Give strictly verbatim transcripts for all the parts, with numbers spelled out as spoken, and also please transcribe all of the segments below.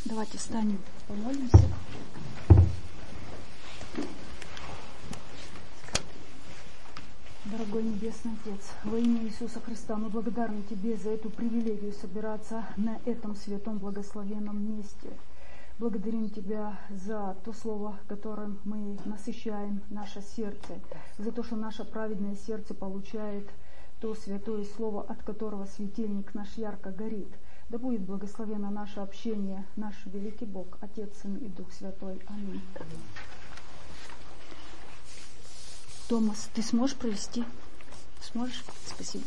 Давайте встанем, помолимся. Дорогой Небесный Отец, во имя Иисуса Христа мы благодарны Тебе за эту привилегию собираться на этом святом благословенном месте. Благодарим Тебя за то слово, которым мы насыщаем наше сердце, за то, что наше праведное сердце получает то святое слово, от которого светильник наш ярко горит. Да будет благословено наше общение, наш великий Бог, Отец, Сын и Дух Святой. Аминь. Томас, ты сможешь провести? Сможешь? Спасибо.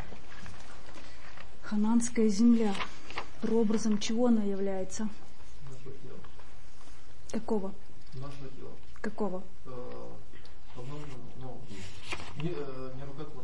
Ханаанская земля. Прообразом чего она является? Нашего тела. Какого? Нашего тела. Какого? Обнаженного, но не, не рукотворного.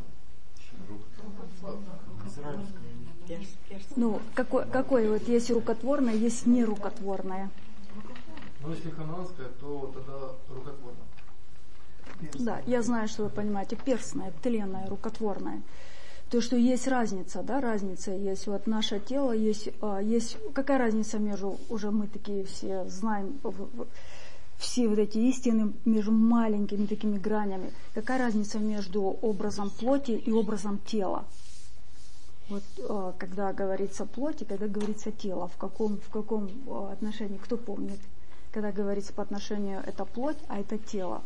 Ну, какое, какое вот есть рукотворное, есть нерукотворное. Но если ханаанская, то тогда рукотворное. Да, я знаю, что вы понимаете, перстное, тленное, рукотворное. То, что есть разница, да, разница есть. Вот наше тело, есть, есть какая разница между, уже мы такие все знаем, все вот эти истины между маленькими такими гранями. Какая разница между образом плоти и образом тела? Вот когда говорится плоть и когда говорится тело, в каком, в каком отношении, кто помнит? Когда говорится по отношению это плоть, а это тело.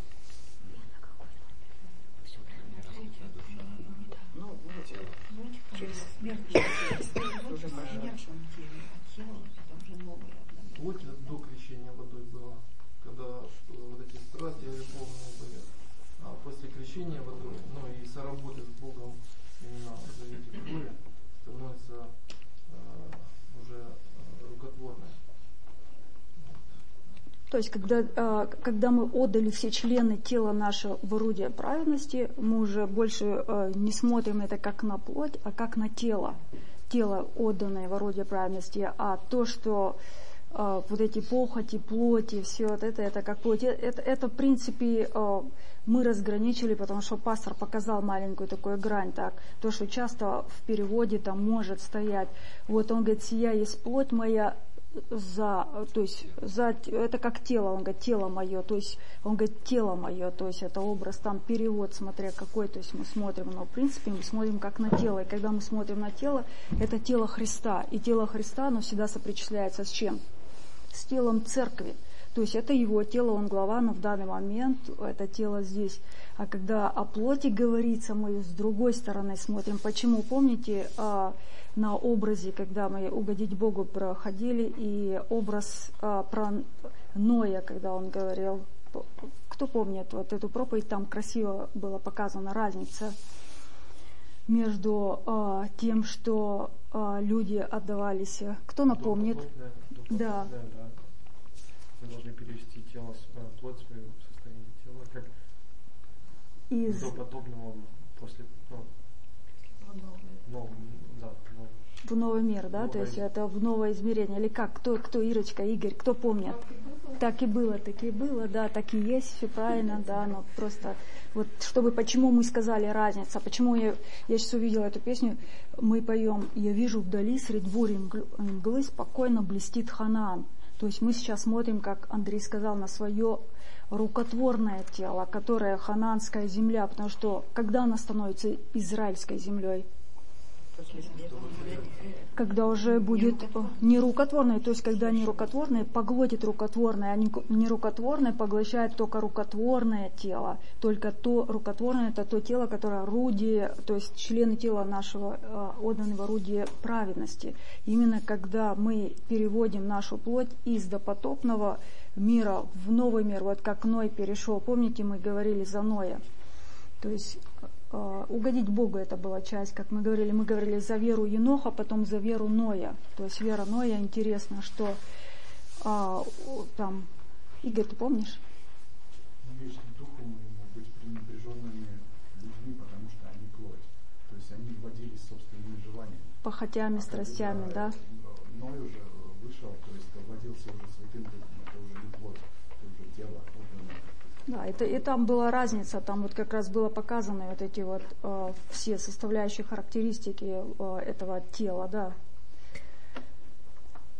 Через смерть уже пошедшем теле, а тело это уже новое. Плоть до крещения водой была, когда вот эти страсти любовные были. А после крещения водой, ну и соработы с Богом именно в завете крови, становится э, уже э, рукотворной. То есть, когда, когда мы отдали все члены тела нашего в орудие праведности, мы уже больше не смотрим это как на плоть, а как на тело. Тело, отданное в орудие праведности, а то, что вот эти похоти, плоти, все вот это, это как плоть. Это, это, в принципе, мы разграничили, потому что пастор показал маленькую такую грань, так, то, что часто в переводе там может стоять. Вот он говорит, сия есть плоть моя, за, то есть за, это как тело, он говорит, тело мое, то есть он говорит, тело мое, то есть это образ, там перевод, смотря какой, то есть мы смотрим, но в принципе мы смотрим как на тело, и когда мы смотрим на тело, это тело Христа, и тело Христа, оно всегда сопричисляется с чем? С телом церкви, то есть это его тело, он глава, но в данный момент это тело здесь, а когда о плоти говорится, мы с другой стороны смотрим, почему, помните, на образе, когда мы угодить Богу проходили, и образ а, про Ноя, когда он говорил, кто помнит вот эту проповедь, там красиво была показана разница между а, тем, что а, люди отдавались, кто напомнит? Да. да. Мы должны перевести тело, плоть свою в состояние тела, как Из... до подобного после, ну, нового, да, в новый мир, да, новый. То есть это в новое измерение, или как, кто, кто, Ирочка, Игорь, кто помнит? Так и было, так и было, да, так и есть, все правильно, да, но просто вот чтобы, почему мы сказали разница, почему я, я сейчас увидела эту песню, мы поем, я вижу вдали средь бури мглы спокойно блестит Ханаан, то есть мы сейчас смотрим, как Андрей сказал, на свое рукотворное тело, которое ханаанская земля, потому что когда она становится израильской землей? Когда уже будет нерукотворное, то есть когда нерукотворное поглотит рукотворное, а нерукотворное поглощает только рукотворное тело. Только то рукотворное, это то тело, которое орудие, то есть члены тела нашего отданы в орудие праведности. Именно когда мы переводим нашу плоть из допотопного мира в новый мир, вот как Ной перешел, помните, мы говорили за Ноя, то есть угодить Богу это была часть, как мы говорили, мы говорили за веру Еноха, потом за веру Ноя. То есть вера Ноя, интересно, что а, там, Игорь, ты помнишь? Вещи духом могут быть пренебреженными людьми, потому что они плоть. То есть они вводились собственными желаниями. Похотями, страстями, когда да? Ной уже вышел, то есть вводился уже святым духом, это уже не плоть, это уже тело. Да, это, и там была разница, там вот как раз было показаны вот эти вот э, все составляющие характеристики э, этого тела, да.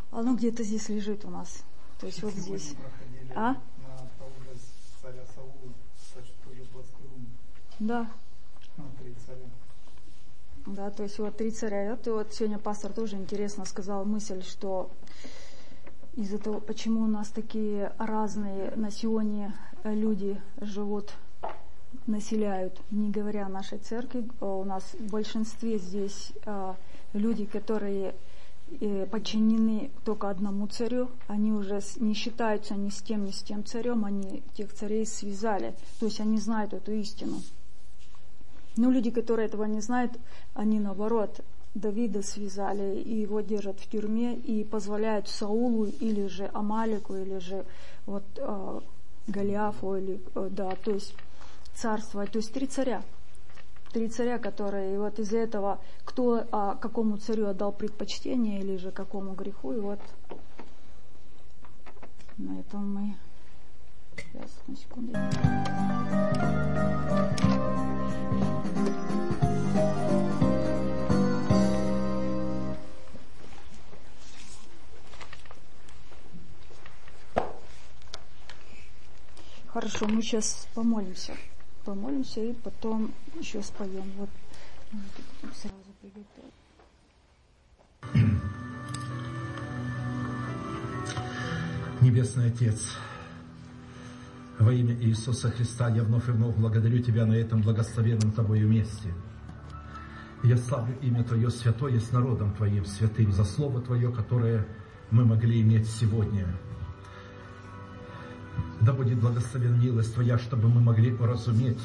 Оно где-то здесь лежит у нас. То есть вот здесь. А? На прообраз царя Саула, кстати, тоже плацкарум. Да. Ну, три царя. Да, то есть вот три царя. И вот сегодня пастор тоже интересно сказал мысль, что из-за того, почему у нас такие разные на сегодня люди живут, населяют, не говоря о нашей церкви, у нас в большинстве здесь люди, которые подчинены только одному царю, они уже не считаются ни с тем, ни с тем царем, они тех царей связали, то есть они знают эту истину. Но люди, которые этого не знают, они наоборот Давида связали и его держат в тюрьме и позволяют Саулу или же Амалику, или же вот э, Голиафу, или, э, да, то есть царствовать, то есть три царя. Три царя, которые, и вот из-за этого, кто а, какому царю отдал предпочтение или же какому греху, и вот на этом мы... Сейчас, на секунду. Хорошо, мы сейчас помолимся. Помолимся и потом еще споем. Вот сразу приготовим. Небесный Отец, во имя Иисуса Христа я вновь и вновь благодарю Тебя на этом благословенном Тобою месте. Я славлю имя Твое святое с народом Твоим святым за Слово Твое, которое мы могли иметь сегодня. Да будет благословен милость Твоя, чтобы мы могли уразуметь,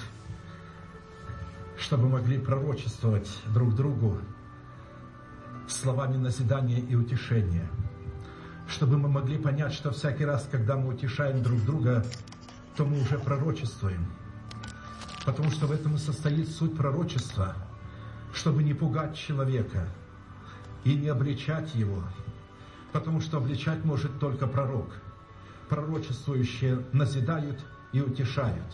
чтобы могли пророчествовать друг другу словами назидания и утешения, чтобы мы могли понять, что всякий раз, когда мы утешаем друг друга, то мы уже пророчествуем, потому что в этом и состоит суть пророчества, чтобы не пугать человека и не обличать его, потому что обличать может только пророк. Пророчествующие назидают и утешают.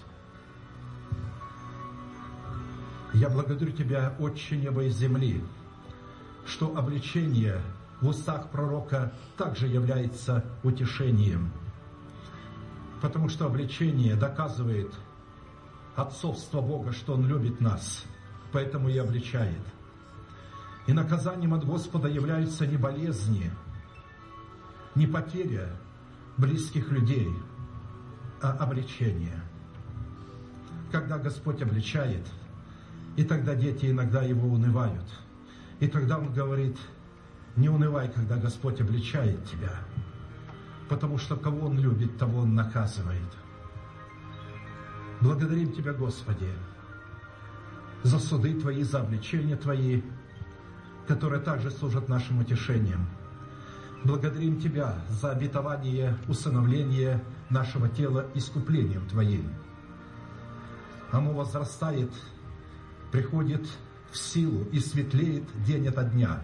Я благодарю Тебя, Отче неба и земли, что обличение в устах пророка также является утешением, потому что обличение доказывает отцовство Бога, что Он любит нас, поэтому и обличает. И наказанием от Господа являются не болезни, не потеря близких людей, а обличение. Когда Господь обличает, и тогда дети иногда Его унывают. И тогда Он говорит: не унывай, когда Господь обличает тебя, потому что кого Он любит, того Он наказывает. Благодарим Тебя, Господи, за суды Твои, за обличения Твои, которые также служат нашим утешением. Благодарим Тебя за обетование усыновления нашего тела искуплением Твоим. Оно возрастает, приходит в силу и светлеет день ото дня.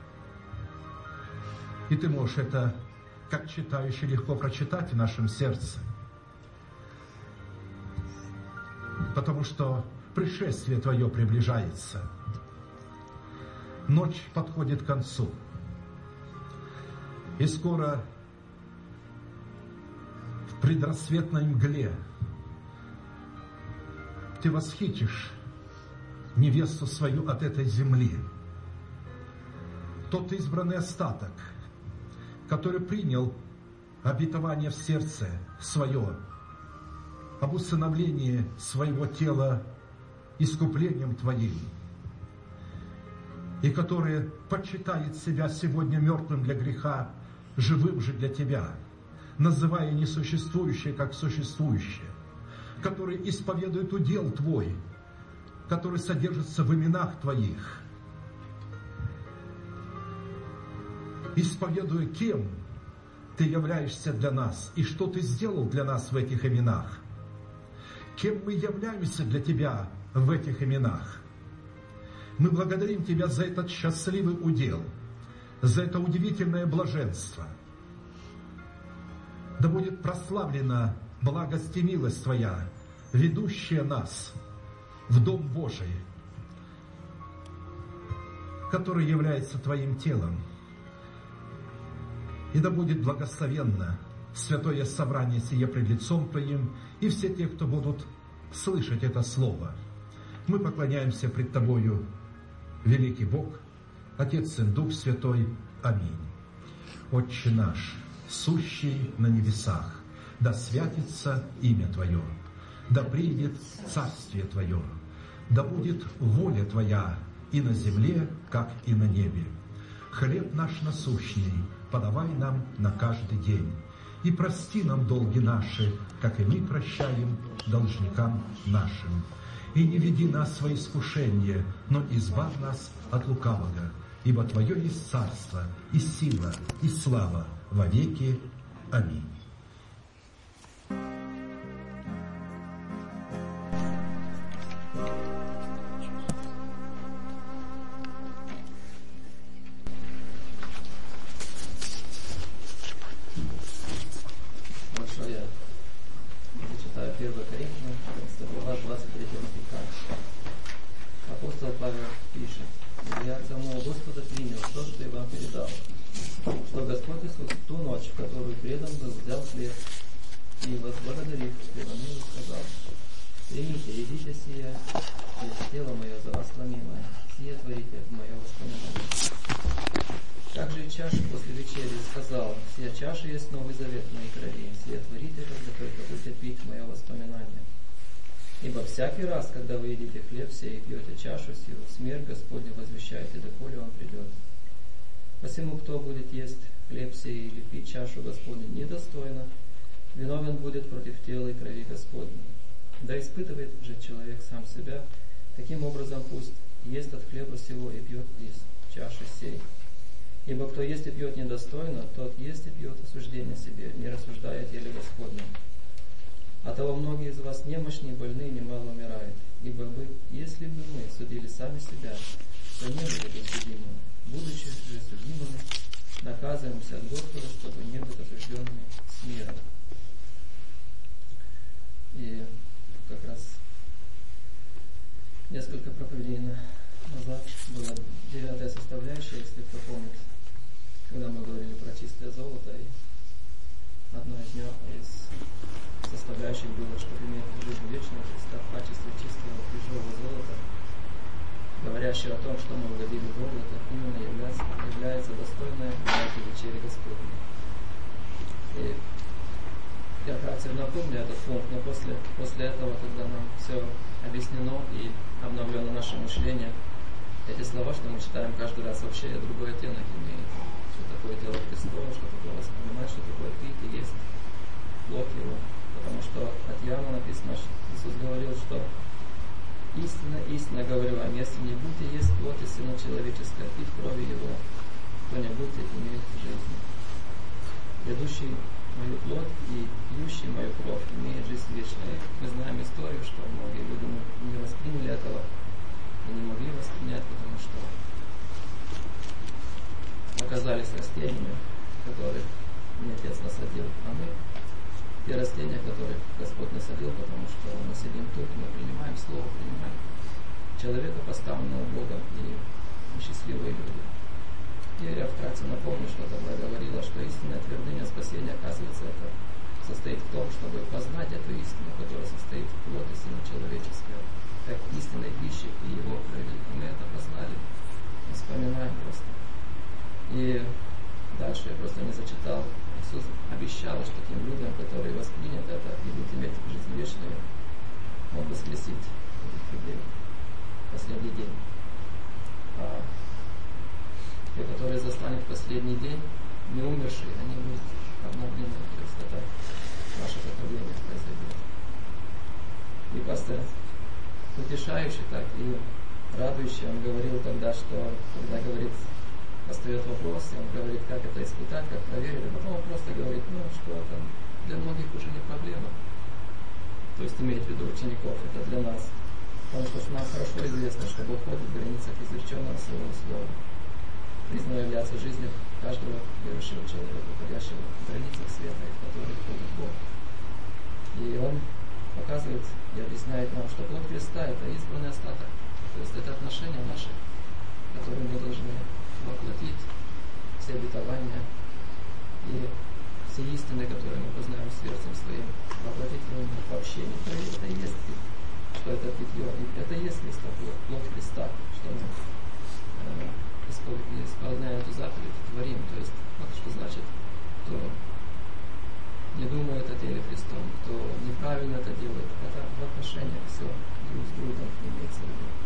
И Ты можешь это, как читающий, легко прочитать в нашем сердце, потому что пришествие Твое приближается. Ночь подходит к концу. И скоро в предрассветной мгле Ты восхитишь невесту свою от этой земли. Тот избранный остаток, который принял обетование в сердце свое об усыновлении своего тела искуплением Твоим, и который почитает себя сегодня мертвым для греха, живым же для Тебя, называя несуществующее как существующее, который исповедует удел Твой, который содержится в именах Твоих, исповедуя, кем Ты являешься для нас и что Ты сделал для нас в этих именах, кем мы являемся для Тебя в этих именах. Мы благодарим Тебя за этот счастливый удел, за это удивительное блаженство. Да будет прославлена благость и милость Твоя, ведущая нас в Дом Божий, который является Твоим телом. И да будет благословенно святое собрание сие пред лицом Твоим, и все те, кто будут слышать это слово. Мы поклоняемся пред Тобою, великий Бог, Отец, Сын, Дух Святой. Аминь. Отче наш, сущий на небесах, да святится имя Твое, да придет царствие Твое, да будет воля Твоя и на земле, как и на небе. Хлеб наш насущный подавай нам на каждый день, и прости нам долги наши, как и мы прощаем должникам нашим. И не веди нас во искушение, но избавь нас от лукавого, ибо Твое есть царство, и сила, и слава во веки. Аминь. Чаша есть Новый Завет в моей крови, сие творите это, да только будете пить мое воспоминание. Ибо всякий раз, когда вы едите хлеб сей и пьете чашу сию, смерть Господню возвещаете, доколе Он придет. Посему, кто будет есть хлеб сей или пить чашу Господню недостойно, виновен будет против тела и крови Господней. Да испытывает же человек сам себя, таким образом пусть ест от хлеба сего и пьет из чаши сей. Ибо кто ест и пьет недостойно, тот ест и пьет осуждение себе, не рассуждая о теле Господнем. Оттого многие из вас немощны и больны, и немало умирают. Ибо бы, если бы мы судили сами себя, то не были бы судимы. Будучи же судимыми, наказываемся от Господа, чтобы не быть осужденными с миром. И как раз несколько проповедей назад была девятая составляющая, если кто помнит, когда мы говорили про чистое золото, и одной из, из составляющих было, что имеет жизнь вечную Христа в качестве чистого крижового золота, говорящего о том, что мы угодили Богу, это именно является, является достойной дати вечери Господней. И я вкратце напомню этот пункт, но после, после этого, когда нам все объяснено и обновлено наше мышление, эти слова, что мы читаем каждый раз, вообще другой оттенок имеет. Что такое тело Христова, что такое воспоминать, что такое пить и есть плоть Его. Потому что от Иоанна написано, что Иисус говорил, что истинно, истинно говорю вам, если не будете есть плоти Сына Человеческого, пить крови Его, то не будете иметь жизни. Ведущий мою плоть и пьющий мою кровь имеет жизнь вечную. Мы знаем историю, что многие люди не восприняли этого и не могли воспринять, потому что оказались растениями, которые не Отец насадил, а мы те растения, которые Господь насадил, потому что мы сидим тут, мы принимаем Слово, принимаем человека, поставленного Богом, и мы счастливые люди. И я вкратце напомню, что тогда говорила, что истинная твердыня спасения, оказывается, это состоит в том, чтобы познать эту истину, которая состоит в плоти Сына Человеческого, как истинной пищи и Его крови. И мы это познали, мы вспоминаем просто. И дальше я просто не зачитал. Иисус обещал, что тем людям, которые воспринят это и будут иметь жизнь вечную, Он воскресит этих людей в последний день. А те, которые застанут в последний день, не умершие, они будут обновлены. То есть это наше поколение произойдет. И пастор, утешающий так и радующий, он говорил тогда, что когда говорит, остает вопрос, и он говорит, как это испытать, как проверить, а потом он просто говорит, ну что там, для многих уже не проблема. То есть имеет в виду учеников, это для нас. Потому что нам хорошо известно, что Бог ходит в границах изреченного своего слова. Признано являться жизнью каждого верующего человека, ходящего в границах света, в которых ходит Бог. И он показывает и объясняет нам, что плоть Христа — это избранный остаток. То есть это отношения наши, которые мы должны воплотить, все обетования И все истины, которые мы познаем сердцем своим, воплотить в общении, то это и есть, что это питье, это и есть Христа, плоть Христа, что мы э, исполняем эту заповедь, творим. То есть, вот что значит, кто не думает о теле Христом, кто неправильно это делает, это в отношениях все друг с другом имеется в виду.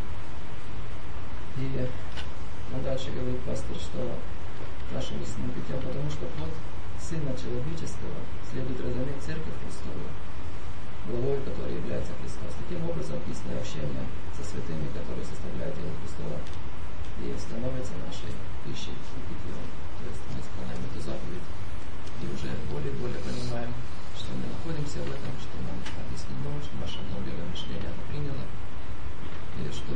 И он дальше говорит, пастор, что нашим истинным питьем, потому что плоть Сына Человеческого следует разуметь Церковь Христову, главой которой является Христос. Таким образом, истинное общение со святыми, которые составляют тело Христова, и становится нашей пищей и питьем. То есть мы исполняем эту заповедь и уже более и более понимаем, что мы находимся в этом, что нам объяснено, что наше многое мышление это приняло, и что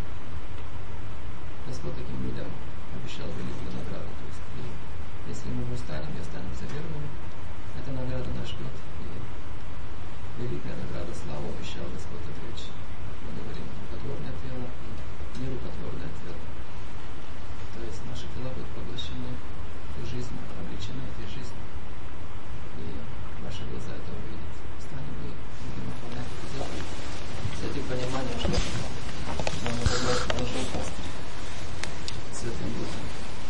Господь таким людям обещал великую награду. То есть, и если мы устанем и останемся верными, эта награда нас ждет. И великая награда славы обещал Господь отречь. Мы говорим, рукотворное тело и нерукотворное тело. То есть наши тела будут поглощены этой жизнью, облечены этой жизнью. И ваши глаза это увидят. Станем и будем выполнять эту заповедь с этим пониманием, что нам это даст большой пастырь Святым Духом.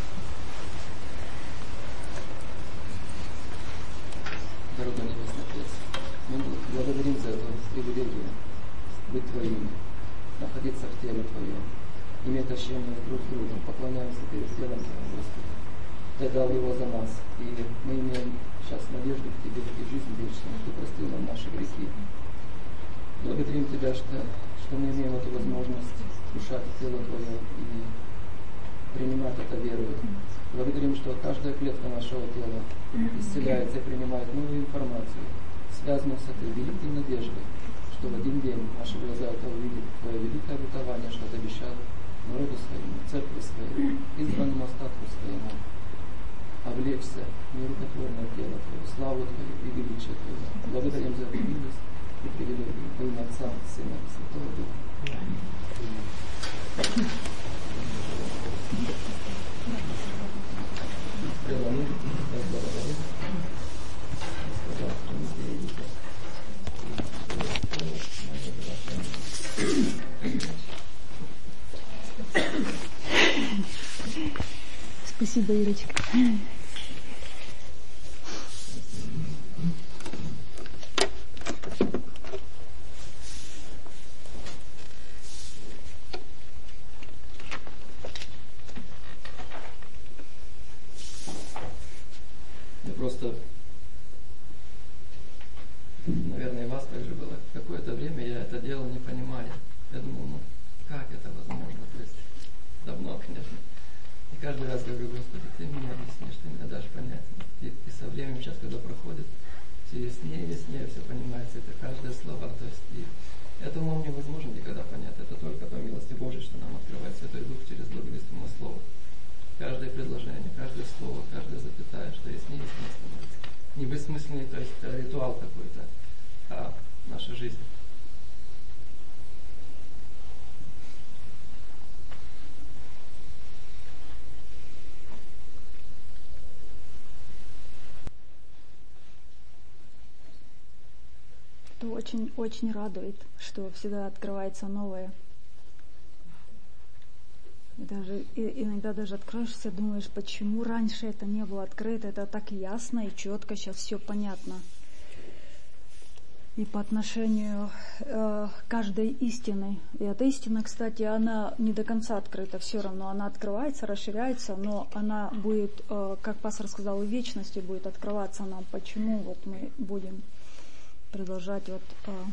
Дорогой Небесный Отец, мы благодарим за эту привилегию быть Твоими, находиться в теле Твоем, иметь общение друг с другом, поклоняемся перед телом Твоим, Господи. Ты дал его за нас, и мы имеем сейчас надежду в Тебе и жизнь вечную. Ты простил нам наши грехи. Благодарим Тебя, что, что мы имеем эту возможность вкушать тело Твое и принимать это верою. Благодарим, что каждая клетка нашего тела исцеляется и принимает новую информацию, связанную с этой великой надеждой, что в один день наши глаза это увидят, Твое великое обетование, что Ты обещал народу своему, церкви своей, избранному остатку своему, облечься в нерукотворное тело Твое, славу Твою и величие Твое. Благодарим за эту милость и привилегию во имя Отца, Сына и Святого Духа. Преломим, благодарим. Господа, Спасибо, Ирочка. Просто, наверное, и вас также было. Какое-то время я это делал, не понимая. Я думал, ну, как это возможно? То есть, давно, конечно. И каждый раз говорю, Господи, Ты мне объяснишь, Ты мне дашь понять. И, и со временем, сейчас, когда проходит, все яснее и яснее все понимается. Это каждое слово. То есть, и это умом невозможно никогда понять. Это только по милости Божией, что нам открывает Святой Дух через благовестное слово. Каждое предложение, каждое слово, каждая запятая, что яснее и яснее становится. Не бессмысленный, то есть ритуал какой-то, а наша жизнь. Это очень-очень радует, что всегда открывается новое. И даже, и, иногда даже откроешься, думаешь, почему раньше это не было открыто, это так ясно и четко, сейчас все понятно. И по отношению э, каждой истины. И эта истина, кстати, она не до конца открыта, все равно она открывается, расширяется, но она будет, э, как пастор сказал, в вечности будет открываться нам. Почему вот мы будем продолжать вот э,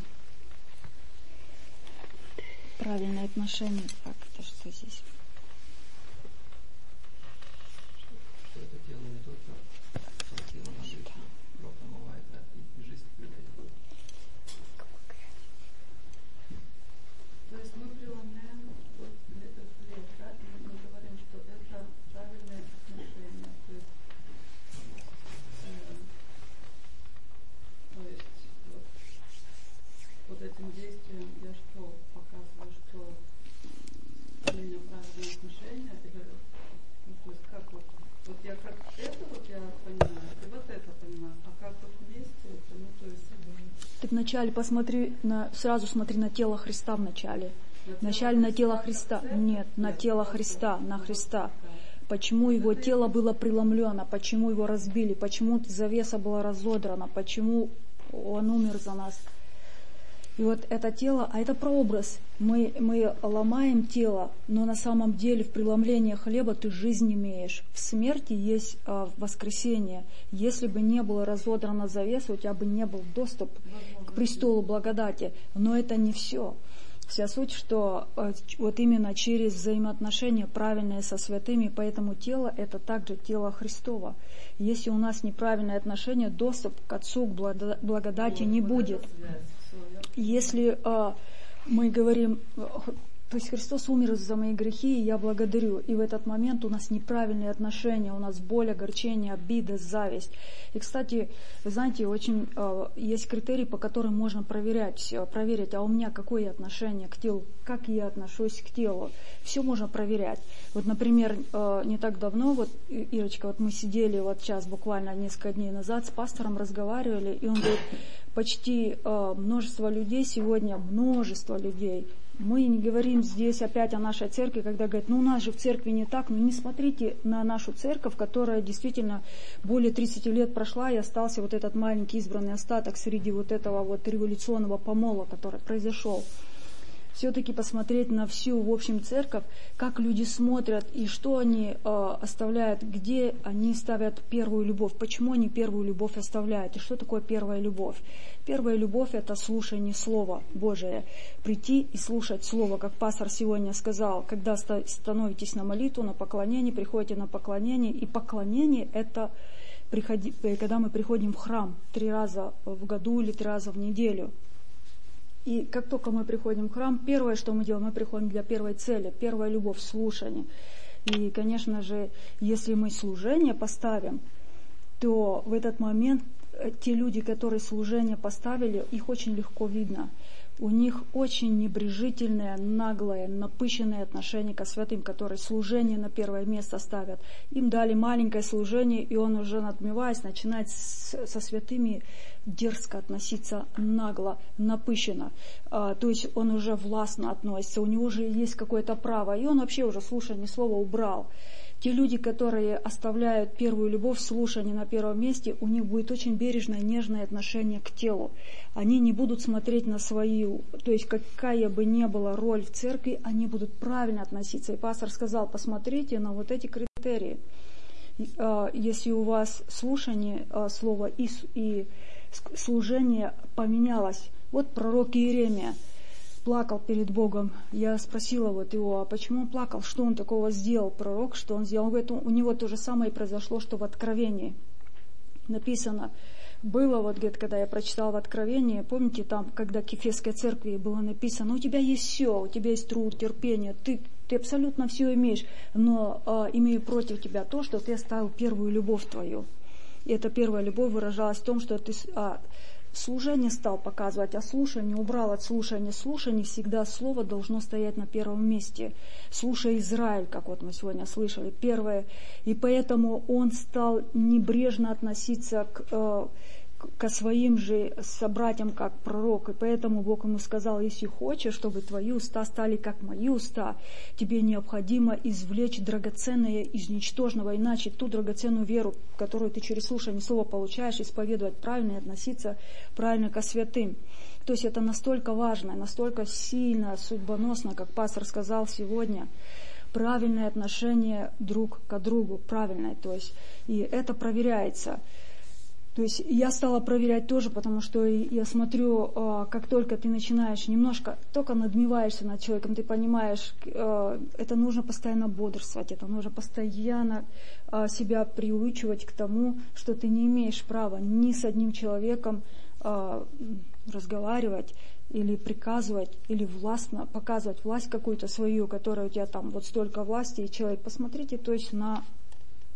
правильное отношение. Так, это что здесь? Это тело не только тело на жизнь, кровь омывает, а и жизнь людей. То есть мы преломляем вот этот хлеб, да, и мы говорим, что это правильное отношение. То есть, э, то есть вот, вот этим действием я что показываю, что у меня правильное вначале посмотри, на, сразу смотри на тело Христа вначале. Вначале на тело Христа. Нет, на тело Христа, на Христа. Почему его тело было преломлено, почему его разбили, почему завеса была разодрана, почему он умер за нас. И вот это тело, а это прообраз. Мы, мы ломаем тело, но на самом деле в преломлении хлеба ты жизнь имеешь. В смерти есть а, воскресение. Если бы не было разодрана завеса, у тебя бы не был доступ к престолу благодати. Но это не все. Вся суть, что а, вот именно через взаимоотношения правильные со святыми, поэтому тело это также тело Христово. Если у нас неправильные отношения, доступ к Отцу, к благодати не будет. Если э, мы говорим, то есть Христос умер за мои грехи, и я благодарю, и в этот момент у нас неправильные отношения, у нас боль, огорчение, обида, зависть. И, кстати, вы знаете, очень э, есть критерии, по которым можно проверять, э, проверить, а у меня какое отношение к телу, как я отношусь к телу. Все можно проверять. Вот, например, э, не так давно, вот, Ирочка, вот мы сидели вот сейчас, буквально несколько дней назад, с пастором разговаривали, и он говорит, почти э, множество людей сегодня, множество людей. Мы не говорим здесь опять о нашей церкви, когда говорят, ну у нас же в церкви не так, но не смотрите на нашу церковь, которая действительно более тридцати лет прошла, и остался вот этот маленький избранный остаток среди вот этого вот революционного помола, который произошел. Все-таки посмотреть на всю, в общем, церковь, как люди смотрят и что они э, оставляют, где они ставят первую любовь, почему они первую любовь оставляют, и что такое первая любовь. Первая любовь – это слушание Слова Божия, прийти и слушать Слово, как пастор сегодня сказал, когда становитесь на молитву, на поклонение, приходите на поклонение, и поклонение – это приходи, когда мы приходим в храм три раза в году или три раза в неделю. И как только мы приходим в храм, первое, что мы делаем, мы приходим для первой цели, первая любовь, слушание. И, конечно же, если мы служение поставим, то в этот момент те люди, которые служение поставили, их очень легко видно. У них очень небрежительное, наглое, напыщенное отношение ко святым, которые служение на первое место ставят. Им дали маленькое служение, и он уже, надмеваясь, начинает с, со святыми дерзко относиться, нагло, напыщенно. А, то есть он уже властно относится, у него уже есть какое-то право, и он вообще уже слушание слова убрал. Те люди, которые оставляют первую любовь, слушание на первом месте, у них будет очень бережное, нежное отношение к телу. Они не будут смотреть на свою, то есть какая бы ни была роль в церкви, они будут правильно относиться. И пастор сказал, посмотрите на вот эти критерии. Если у вас слушание слова и, и служение поменялось, вот пророк Иеремия плакал перед Богом. Я спросила вот его, а почему он плакал, что он такого сделал, пророк, что он сделал. Он говорит, у него то же самое произошло, что в Откровении написано. Было вот, говорит, когда я прочитала в Откровении, помните, там, когда к Ефесской церкви было написано, у тебя есть все, у тебя есть труд, терпение, ты, ты абсолютно все имеешь, но а, имею против тебя то, что ты оставил первую любовь твою. И эта первая любовь выражалась в том, что ты а, служение стал показывать, а слушание убрал от слушания. Слушание всегда слово должно стоять на первом месте. Слушай Израиль, как вот мы сегодня слышали, первое. И поэтому он стал небрежно относиться к, э, ко своим же собратьям, как пророк. И поэтому Бог ему сказал, если хочешь, чтобы твои уста стали как мои уста, тебе необходимо извлечь драгоценное из ничтожного, иначе ту драгоценную веру, которую ты через слушание слова получаешь, исповедовать правильно и относиться правильно ко святым. То есть это настолько важно, настолько сильно, судьбоносно, как пастор сказал сегодня, правильное отношение друг к другу, правильное. То есть, и это проверяется. То есть я стала проверять тоже, потому что я смотрю, как только ты начинаешь немножко, только надмеваешься над человеком, ты понимаешь, это нужно постоянно бодрствовать, это нужно постоянно себя приучивать к тому, что ты не имеешь права ни с одним человеком разговаривать или приказывать, или властно показывать власть какую-то свою, которая у тебя там вот столько власти, и человек, посмотрите, то есть на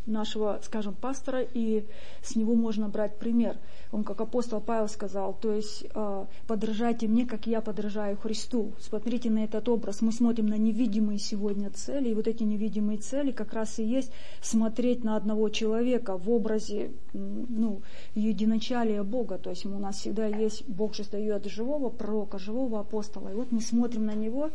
нашего, скажем, пастора, и с него можно брать пример. Он, как апостол Павел сказал, то есть подражайте мне, как я подражаю Христу. Смотрите на этот образ. Мы смотрим на невидимые сегодня цели, и вот эти невидимые цели как раз и есть смотреть на одного человека в образе, ну, единачалия Бога. То есть у нас всегда есть, Бог же дает живого пророка, живого апостола. И вот мы смотрим на него,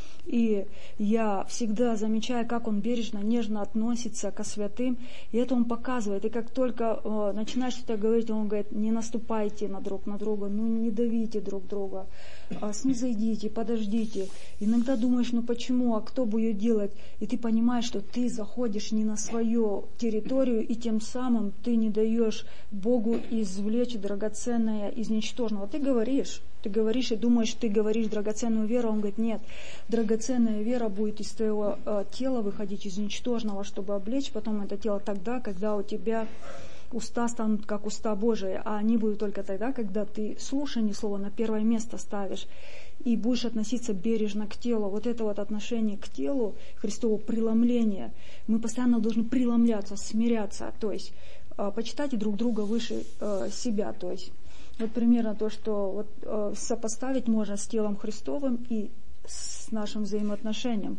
и я всегда замечаю, как он бережно, нежно относится ко святым, и это он показывает. И как только э, начинаешь что-то говорить, он говорит: не наступайте на друг на друга, ну не давите друг друга, а снизойдите, подождите. Иногда думаешь, ну почему, а кто будет делать? И ты понимаешь, что ты заходишь не на свою территорию, и тем самым ты не даешь Богу извлечь драгоценное из ничтожного. Ты говоришь, ты говоришь и думаешь, ты говоришь драгоценную веру, он говорит: нет, драгоценная вера будет из твоего э, тела выходить из ничтожного, чтобы облечь потом это тело тогда, когда у тебя уста станут как уста Божии, а они будут только тогда, когда ты слушание слова на первое место ставишь и будешь относиться бережно к телу. Вот это вот отношение к телу, Христово преломление, мы постоянно должны преломляться, смиряться, то есть э, почитайте друг друга выше э, себя, то есть вот примерно то, что вот, э, сопоставить можно с телом Христовым и с нашим взаимоотношением.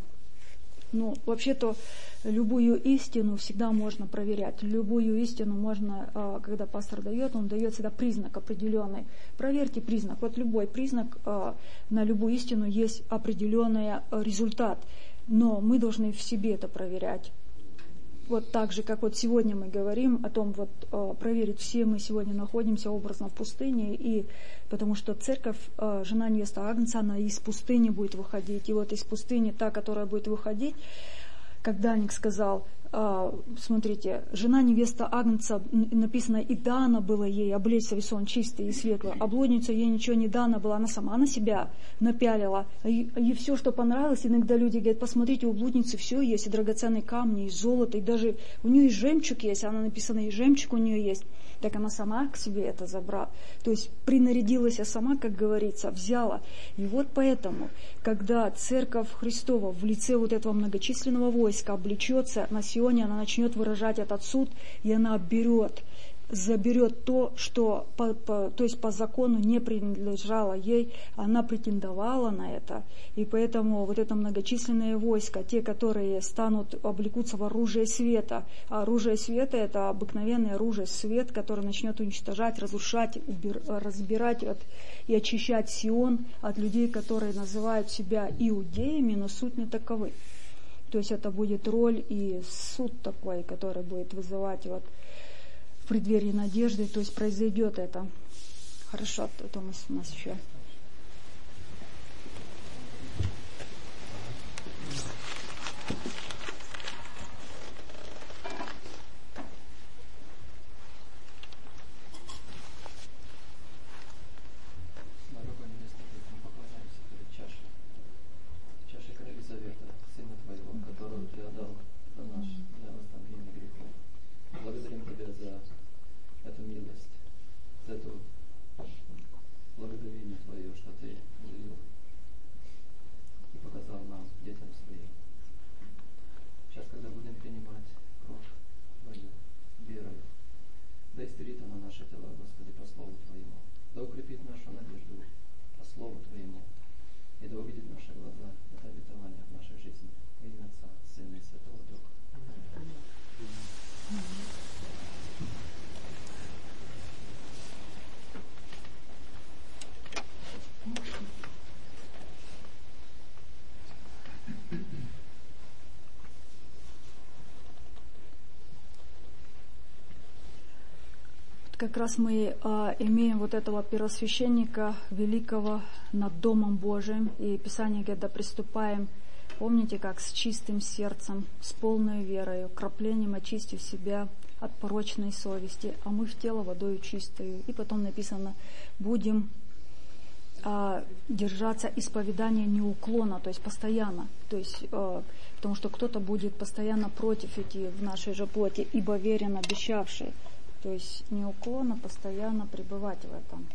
Ну, вообще-то, любую истину всегда можно проверять. Любую истину можно, э, когда пастор дает, он дает всегда признак определенный. Проверьте признак. Вот любой признак, э, на любую истину есть определенный результат. Но мы должны в себе это проверять. Вот так же, как вот сегодня мы говорим о том, вот э, проверить, все мы сегодня находимся образно в пустыне, и потому что церковь, э, жена невеста Агнца, она из пустыни будет выходить. И вот из пустыни та, которая будет выходить, как Даник сказал, э, смотрите, жена невеста Агнца, написано, и дано было ей облечься весон чистый и светлый, а блудницу ей ничего не дано было, она сама на себя напялила. И, и все, что понравилось, иногда люди говорят: посмотрите, у блудницы все есть, и драгоценные камни, и золото, и даже у нее и жемчуг есть, она написана, и жемчуг у нее есть. Так она сама к себе это забрала. То есть принарядилась сама, как говорится, взяла. И вот поэтому, когда Церковь Христова в лице вот этого многочисленного войска облечется на Сионе, она начнет выражать этот суд, и она берет, заберет то, что по, по, то есть по закону не принадлежало ей, она претендовала на это. И поэтому вот это многочисленное войско, те, которые станут, облекутся в оружие света. А оружие света — это обыкновенное оружие свет, которое начнет уничтожать, разрушать, убир, разбирать от, и очищать Сион от людей, которые называют себя иудеями, но суть не таковы. То есть это будет роль и суд такой, который будет вызывать вот в преддверии надежды, то есть произойдет это. Хорошо, то мы у нас еще. Как раз мы а, имеем вот этого первосвященника великого над Домом Божиим, и Писание говорит: да приступаем, помните, как с чистым сердцем, с полной верою, краплением очистив себя от порочной совести, а мы в тело водою чистою. И потом написано: будем а, держаться исповедания неуклонно, то есть постоянно, то есть, а, потому что кто-то будет постоянно против идти в нашей же плоти, ибо верен обещавший. То есть неуклонно, постоянно пребывать в этом.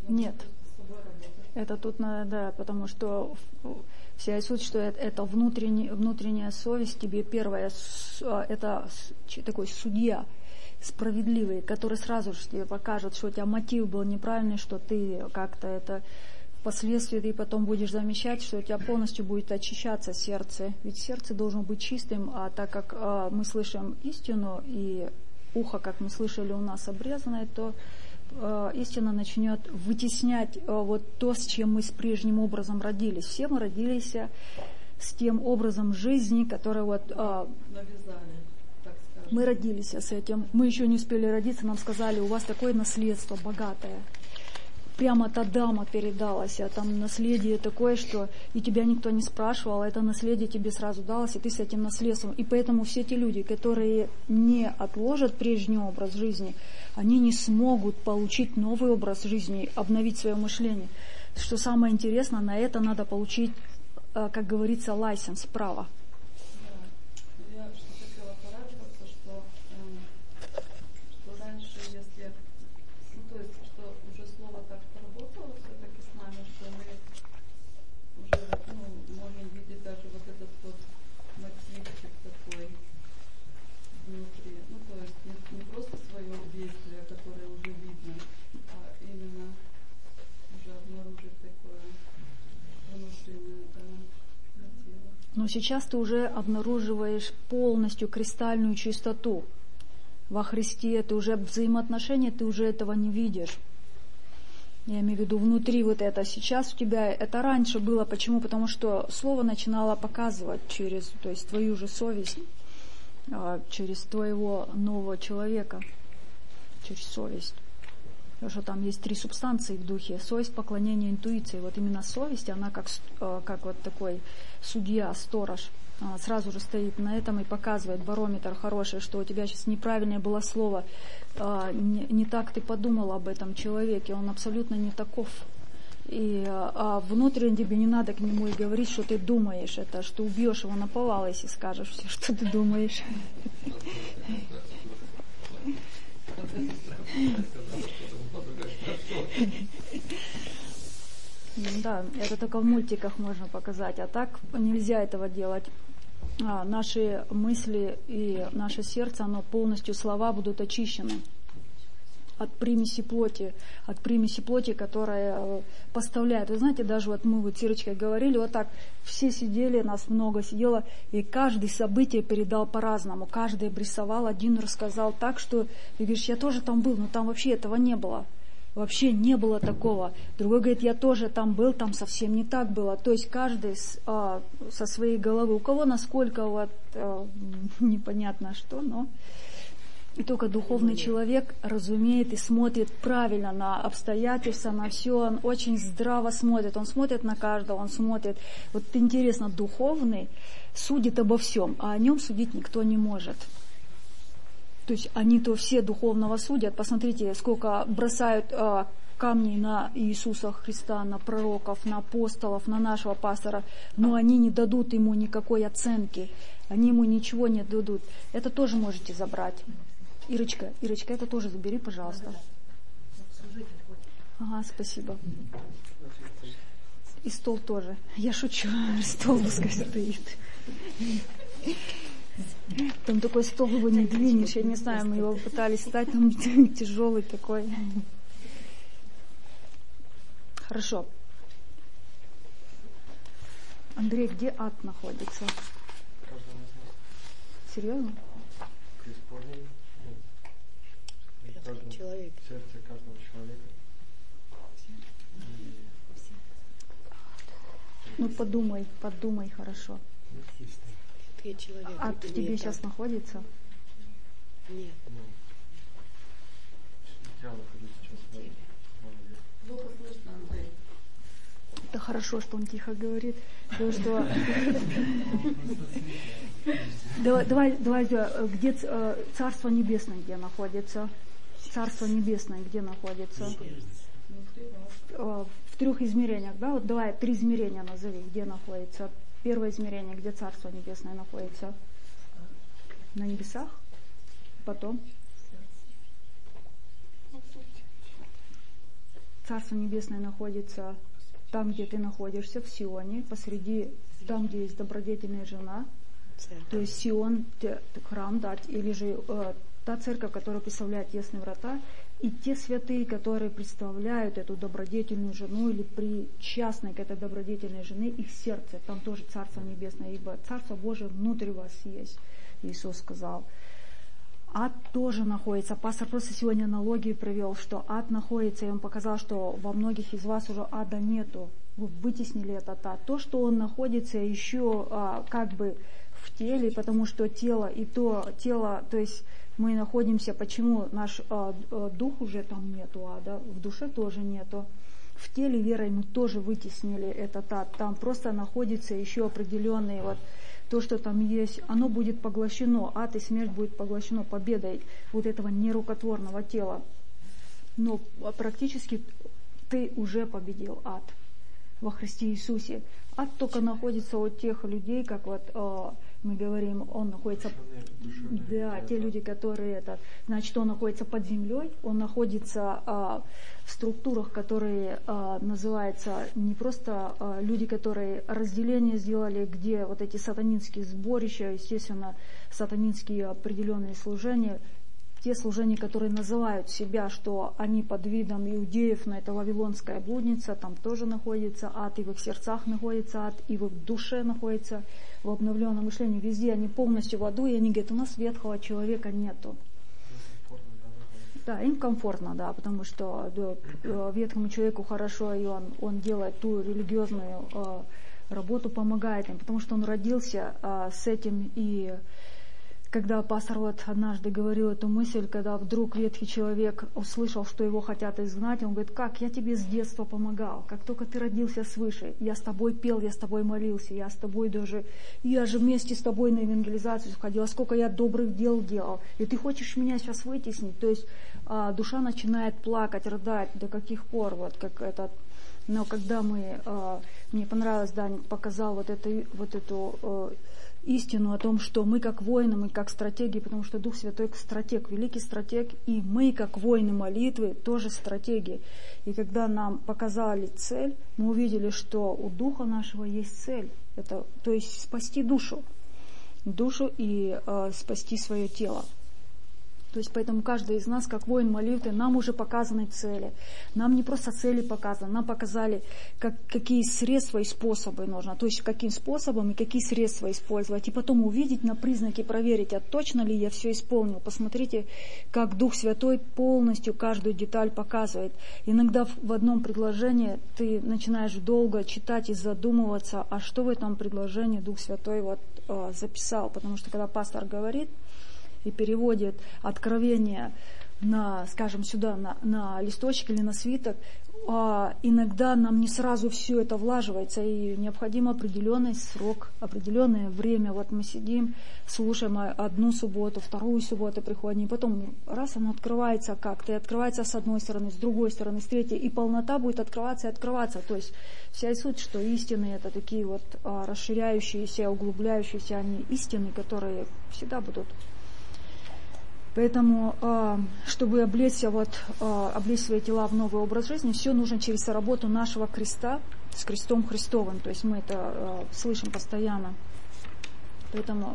Нет. Это тут надо, да, потому что вся суть, что это, это внутренний, внутренняя совесть тебе первая, это такой судья справедливый, который сразу же тебе покажет, что у тебя мотив был неправильный, что ты как-то это впоследствии ты потом будешь замечать, что у тебя полностью будет очищаться сердце. Ведь сердце должно быть чистым, а так как а, мы слышим истину, и ухо, как мы слышали, у нас обрезанное, то а, истина начнет вытеснять а, вот то, с чем мы с прежним образом родились. Все мы родились с тем образом жизни, который вот... А, навязали, так скажем. Мы родились с этим. Мы еще не успели родиться, нам сказали, у вас такое наследство богатое. Прямо от Адама передалось, а там наследие такое, что и тебя никто не спрашивал, а это наследие тебе сразу далось, и ты с этим наследством. И поэтому все те люди, которые не отложат прежний образ жизни, они не смогут получить новый образ жизни, обновить свое мышление. Что самое интересное, на это надо получить, как говорится, лайсенс, право. Я что хотела порадоваться, что, э, что раньше, если, ну то есть, что уже слово так поработало все-таки с нами, что мы уже ну, можем видеть даже вот этот вот мотивчик такой внутри. Ну то есть не, не просто свое действие, которое уже видно, а именно уже обнаружить такое внутреннее да, мотив. Но сейчас ты уже обнаруживаешь полностью кристальную чистоту во Христе, ты уже взаимоотношения, ты уже этого не видишь. Я имею в виду внутри вот это. Сейчас у тебя, это раньше было, почему? Потому что Слово начинало показывать через, то есть твою же совесть, через твоего нового человека, через совесть. Потому что там есть три субстанции в духе: совесть, поклонение, интуиция. Вот именно совесть, она как, как вот такой судья, сторож, сразу же стоит на этом и показывает барометр хороший, что у тебя сейчас неправильное было слово, не, не так ты подумал об этом человеке, он абсолютно не таков. И а внутренне тебе не надо к нему и говорить, что ты думаешь, это что убьешь его наповал, если скажешь все, что ты думаешь. Да, это только в мультиках можно показать, а так нельзя этого делать. А, наши мысли и наше сердце, оно полностью, слова будут очищены от примеси плоти, от примеси плоти, которая поставляет. Вы знаете, даже вот мы вот с Ирочкой говорили, вот так все сидели, нас много сидело, и каждый событие передал по-разному, каждый обрисовал, один рассказал так, что ты говоришь, я тоже там был, но там вообще этого не было. Вообще не было такого. Другой говорит, я тоже там был, там совсем не так было. То есть каждый с, а, со своей головы. У кого насколько вот а, непонятно что, но и только духовный человек разумеет и смотрит правильно на обстоятельства, на все. Он очень здраво смотрит. Он смотрит на каждого, он смотрит. Вот интересно, духовный судит обо всем, а о нем судить никто не может. То есть они-то все духовного судят. Посмотрите, сколько бросают э, камней на Иисуса Христа, на пророков, на апостолов, на нашего пастора, но они не дадут ему никакой оценки. Они ему ничего не дадут. Это тоже можете забрать. Ирочка, Ирочка, это тоже забери, пожалуйста. Ага, спасибо. И стол тоже. Я шучу, стол пускай стоит. Там такой стол, его не двинешь, я не знаю, мы его пытались стать, там тяжелый такой. Хорошо. Андрей, где ад находится? Серьезно? Человек. Сердце каждого человека. Ну подумай, подумай хорошо. Ад в тебе сейчас находится? Нет. Я нахожусь сейчас в голове. Плохо слышно, Андрей. Это хорошо, что он тихо говорит. Потому что... Давай, давай, давай, где Царство Небесное, где находится? Царство Небесное, где находится? В трех измерениях, да? Вот давай три измерения назови, где находится. Первое измерение, где Царство Небесное находится? На небесах? Потом? Царство Небесное находится там, где ты находишься, в Сионе, посреди, там, где есть добродетельная жена. То есть Сион, храм, да, или же э, та церковь, которая представляет тесные врата, и те святые, которые представляют эту добродетельную жену или причастны к этой добродетельной жене, их сердце, там тоже Царство Небесное, ибо Царство Божие внутри вас есть, Иисус сказал. Ад тоже находится. Пастор просто сегодня аналогию привел, что ад находится, и он показал, что во многих из вас уже ада нету. Вы вытеснили этот ад. То, что он находится еще а, как бы в теле, потому что тело и то тело, то есть мы находимся, почему наш а, а, дух уже там нету ада, в душе тоже нету. В теле верой мы тоже вытеснили этот ад. Там просто находится еще определенные вот то, что там есть, оно будет поглощено, ад и смерть будет поглощено победой вот этого нерукотворного тела. Но практически ты уже победил ад во Христе Иисусе. Ад только находится у тех людей, как вот э, мы говорим, он находится, душевные, да, те люди, которые это, значит, он находится под землей, он находится э, в структурах, которые э, называются не просто э, люди, которые разделение сделали, где вот эти сатанинские сборища, естественно, сатанинские определенные служения, те служения, которые называют себя, что они под видом иудеев, но это вавилонская блудница, там тоже находится ад, и в их сердцах находится ад, и в их душе находится, в обновленном мышлении, везде они полностью в аду, и они говорят, у нас ветхого человека нету. Да, им комфортно, да, потому что да, ветхому человеку хорошо, и он, он делает ту религиозную э, работу, помогает им, потому что он родился э, с этим. И когда пастор вот однажды говорил эту мысль, когда вдруг ветхий человек услышал, что его хотят изгнать, он говорит, как, я тебе с детства помогал, как только ты родился свыше, я с тобой пел, я с тобой молился, я с тобой даже, я же вместе с тобой на евангелизацию сходила, сколько я добрых дел делал, и ты хочешь меня сейчас вытеснить, то есть а, душа начинает плакать, рыдать, до каких пор, вот как этот, но когда мы, а, мне понравилось, Даник показал вот, это, вот эту а, истину о том, что мы как воины, мы как стратеги, потому что Дух Святой стратег, великий стратег, и мы как воины молитвы тоже стратеги. И когда нам показали цель, мы увидели, что у Духа нашего есть цель, это, то есть спасти душу, душу и э, спасти свое тело. То есть поэтому каждый из нас, как воин молитвы, нам уже показаны цели. Нам не просто цели показаны, нам показали, как, какие средства и способы нужно. То есть каким способом и какие средства использовать. И потом увидеть на признаки, проверить, а точно ли я все исполнил. Посмотрите, как Дух Святой полностью каждую деталь показывает. Иногда в одном предложении ты начинаешь долго читать и задумываться, а что в этом предложении Дух Святой вот, э, записал. Потому что когда пастор говорит и переводит откровение на, скажем, сюда, на, на листочек или на свиток, а иногда нам не сразу все это влаживается, и необходим определенный срок, определенное время. Вот мы сидим, слушаем одну субботу, вторую субботу приходим, и потом раз оно открывается как-то, и открывается с одной стороны, с другой стороны, с третьей, и полнота будет открываться и открываться. То есть вся суть, что истины это такие вот а, расширяющиеся, углубляющиеся, они истины, которые всегда будут. Поэтому, чтобы облечься, вот, облечь свои тела в новый образ жизни, все нужно через работу нашего креста с крестом Христовым. То есть мы это слышим постоянно. Поэтому...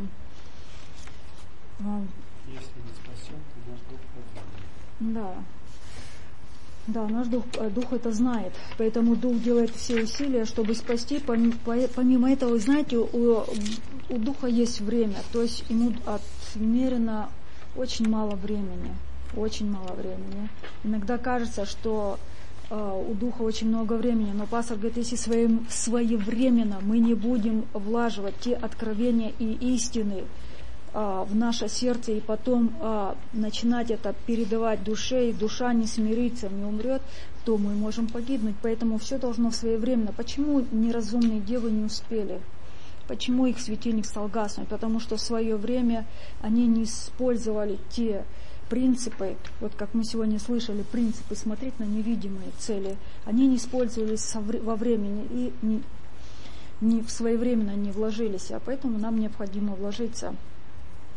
Если не спасен, то наш дух познает. Да. Да, наш дух, дух это знает. Поэтому дух делает все усилия, чтобы спасти. Помимо этого, вы знаете, у, у духа есть время. То есть ему отмерено очень мало времени, очень мало времени. Иногда кажется, что э, у Духа очень много времени, но пастор говорит, если своим, своевременно мы не будем влаживать те откровения и истины э, в наше сердце, и потом э, начинать это передавать душе, и душа не смирится, не умрет, то мы можем погибнуть. Поэтому все должно своевременно. Почему неразумные девы не успели? Почему их светильник стал гаснуть? Потому что в свое время они не использовали те принципы, вот как мы сегодня слышали, принципы смотреть на невидимые цели. Они не использовались во времени и не, не своевременно не вложились, а поэтому нам необходимо вложиться.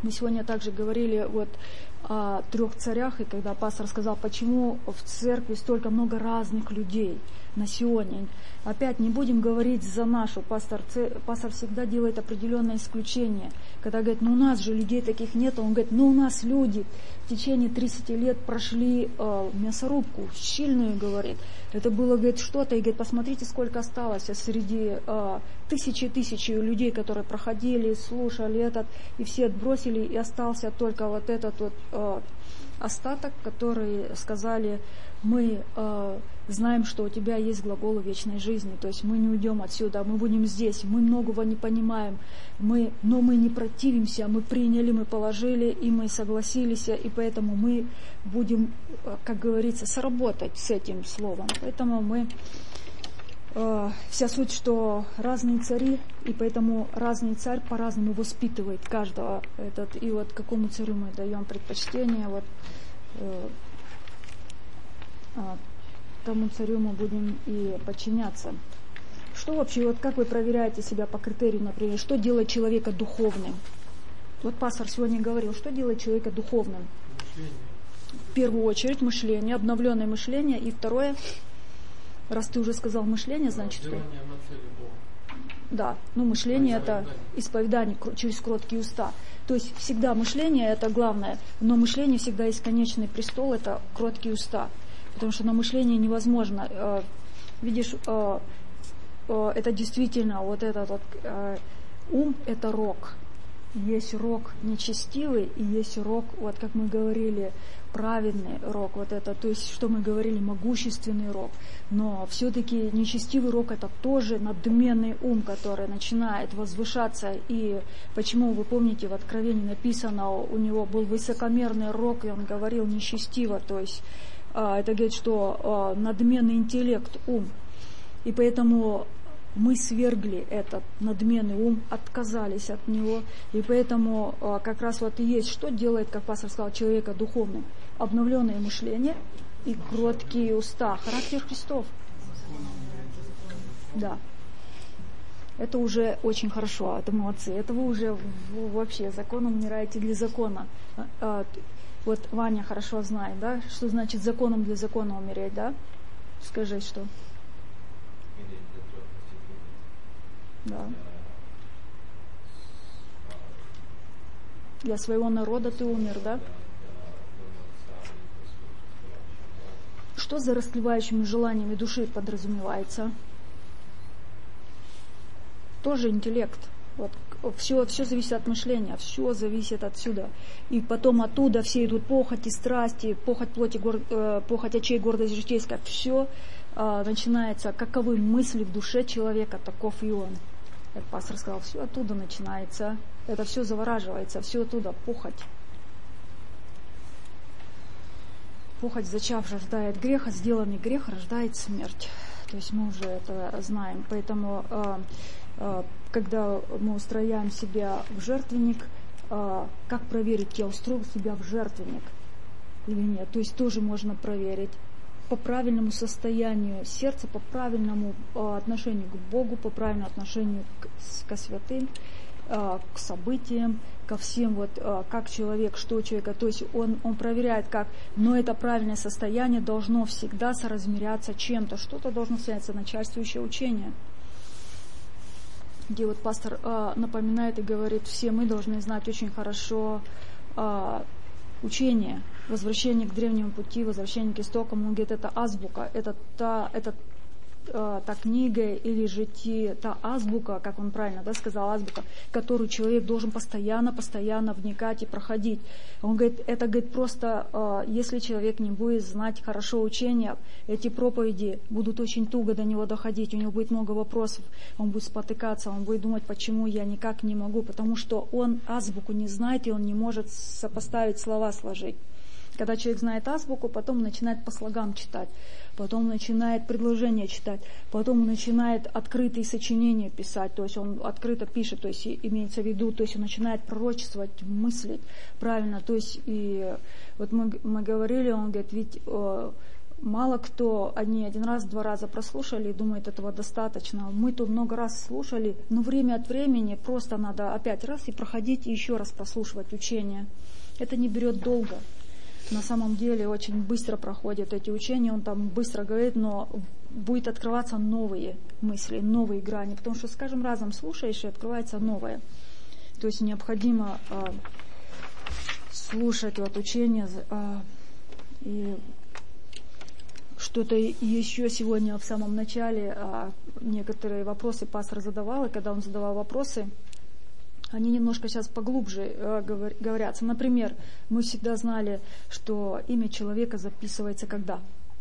Мы сегодня также говорили вот о трех царях, и когда пастор сказал, почему в церкви столько много разных людей на сегодня. Опять не будем говорить за нашу. Пастор, пастор всегда делает определенное исключение. Когда говорит, ну у нас же людей таких нет, он говорит, ну у нас люди в течение тридцати лет прошли э, мясорубку, щильную, говорит. Это было, говорит, что-то, и говорит, посмотрите, сколько осталось среди э, тысячи и тысячи людей, которые проходили, слушали этот, и все отбросили, и остался только вот этот вот э, остаток, который сказали, мы э, знаем, что у тебя есть глаголы вечной жизни, то есть мы не уйдем отсюда, мы будем здесь, мы многого не понимаем, мы, но мы не противимся, мы приняли, мы положили, и мы согласились, и поэтому мы будем, как говорится, сработать с этим словом. Поэтому мы, э, вся суть, что разные цари, и поэтому разный царь по-разному воспитывает каждого, этот, и вот какому царю мы даем предпочтение, вот, э, а, тому царю мы будем и подчиняться. Что вообще, вот как вы проверяете себя по критерию, например, что делает человека духовным? Вот пастор сегодня говорил, что делает человека духовным? Мышление. В первую очередь мышление, обновленное мышление, и второе, раз ты уже сказал мышление, значит что? Делание на цели Бога. Да, ну мышление это исповедание через кроткие уста. То есть всегда мышление это главное, но мышление всегда есть конечный престол, это кроткие уста. Потому что на мышление невозможно. Видишь, это действительно вот этот вот ум, это рог. Есть рог нечестивый, и есть рог, вот как мы говорили, праведный рог. Вот это, то есть, что мы говорили, могущественный рог. Но все-таки нечестивый рог это тоже надменный ум, который начинает возвышаться. И почему, вы помните, в Откровении написано, у него был высокомерный рог, и он говорил нечестиво, то есть это говорит, что надменный интеллект, ум. И поэтому мы свергли этот надменный ум, отказались от него. И поэтому как раз вот и есть, что делает, как пастор сказал, человека духовным. Обновленное мышление и кроткие уста. Характер Христов. Да. Это уже очень хорошо, это молодцы. Это вы уже вообще законом умираете для закона. Вот Ваня хорошо знает, да, что значит законом для закона умереть, да? Скажи, что? Да. Для своего народа ты умер, да? Что за растлевающими желаниями души подразумевается? Тоже интеллект. Вот. Все, все зависит от мышления, все зависит отсюда. И потом оттуда все идут похоти, страсти, похоть плоти, гор, э, похоть очей, гордость житейская. Все э, начинается, каковы мысли в душе человека, таков и он. Как пастор сказал, все оттуда начинается. Это все завораживается, все оттуда, похоть. Похоть, зачав, рождает грех, а сделанный грех рождает смерть. То есть мы уже это знаем. Поэтому э, э, когда мы устрояем себя в жертвенник, э, как проверить, я устроил себя в жертвенник или нет? То есть тоже можно проверить по правильному состоянию сердца, по правильному э, отношению к Богу, по правильному отношению к, ко святым, э, к событиям, ко всем, вот, э, как человек, что у человека. То есть он, он проверяет, как, но это правильное состояние должно всегда соразмеряться чем-то, что-то должно состояться, начальствующее учение. Где вот пастор э, напоминает и говорит, все мы должны знать очень хорошо э, учение, возвращение к древнему пути, возвращение к истокам. Он говорит, это азбука, это та, это, э, та книга или же те, та азбука, как он правильно, да, сказал, азбука, которую человек должен постоянно, постоянно вникать и проходить. Он говорит, это, говорит, просто, э, если человек не будет знать хорошо учение, эти проповеди будут очень туго до него доходить, у него будет много вопросов, он будет спотыкаться, он будет думать, почему я никак не могу, потому что он азбуку не знает, и он не может сопоставить слова, сложить. Когда человек знает азбуку, потом начинает по слогам читать, потом начинает предложения читать, потом он начинает открытые сочинения писать, то есть он открыто пишет, то есть имеется в виду, то есть он начинает пророчествовать, мыслить правильно, то есть и вот мы, мы говорили, он говорит, ведь э, мало кто, они один раз, два раза прослушали и думают, этого достаточно. Мы тут много раз слушали, но время от времени просто надо опять раз и проходить, и еще раз прослушивать учение. Это не берет долго. На самом деле очень быстро проходят эти учения, он там быстро говорит, но будет открываться новые мысли, новые грани, потому что с каждым разом слушаешь, и открывается новое. То есть необходимо э, слушать вот учение, э, и что-то еще сегодня в самом начале э, некоторые вопросы пастор задавал, и когда он задавал вопросы, они немножко сейчас поглубже э, говорятся. Например, мы всегда знали, что имя человека записывается когда?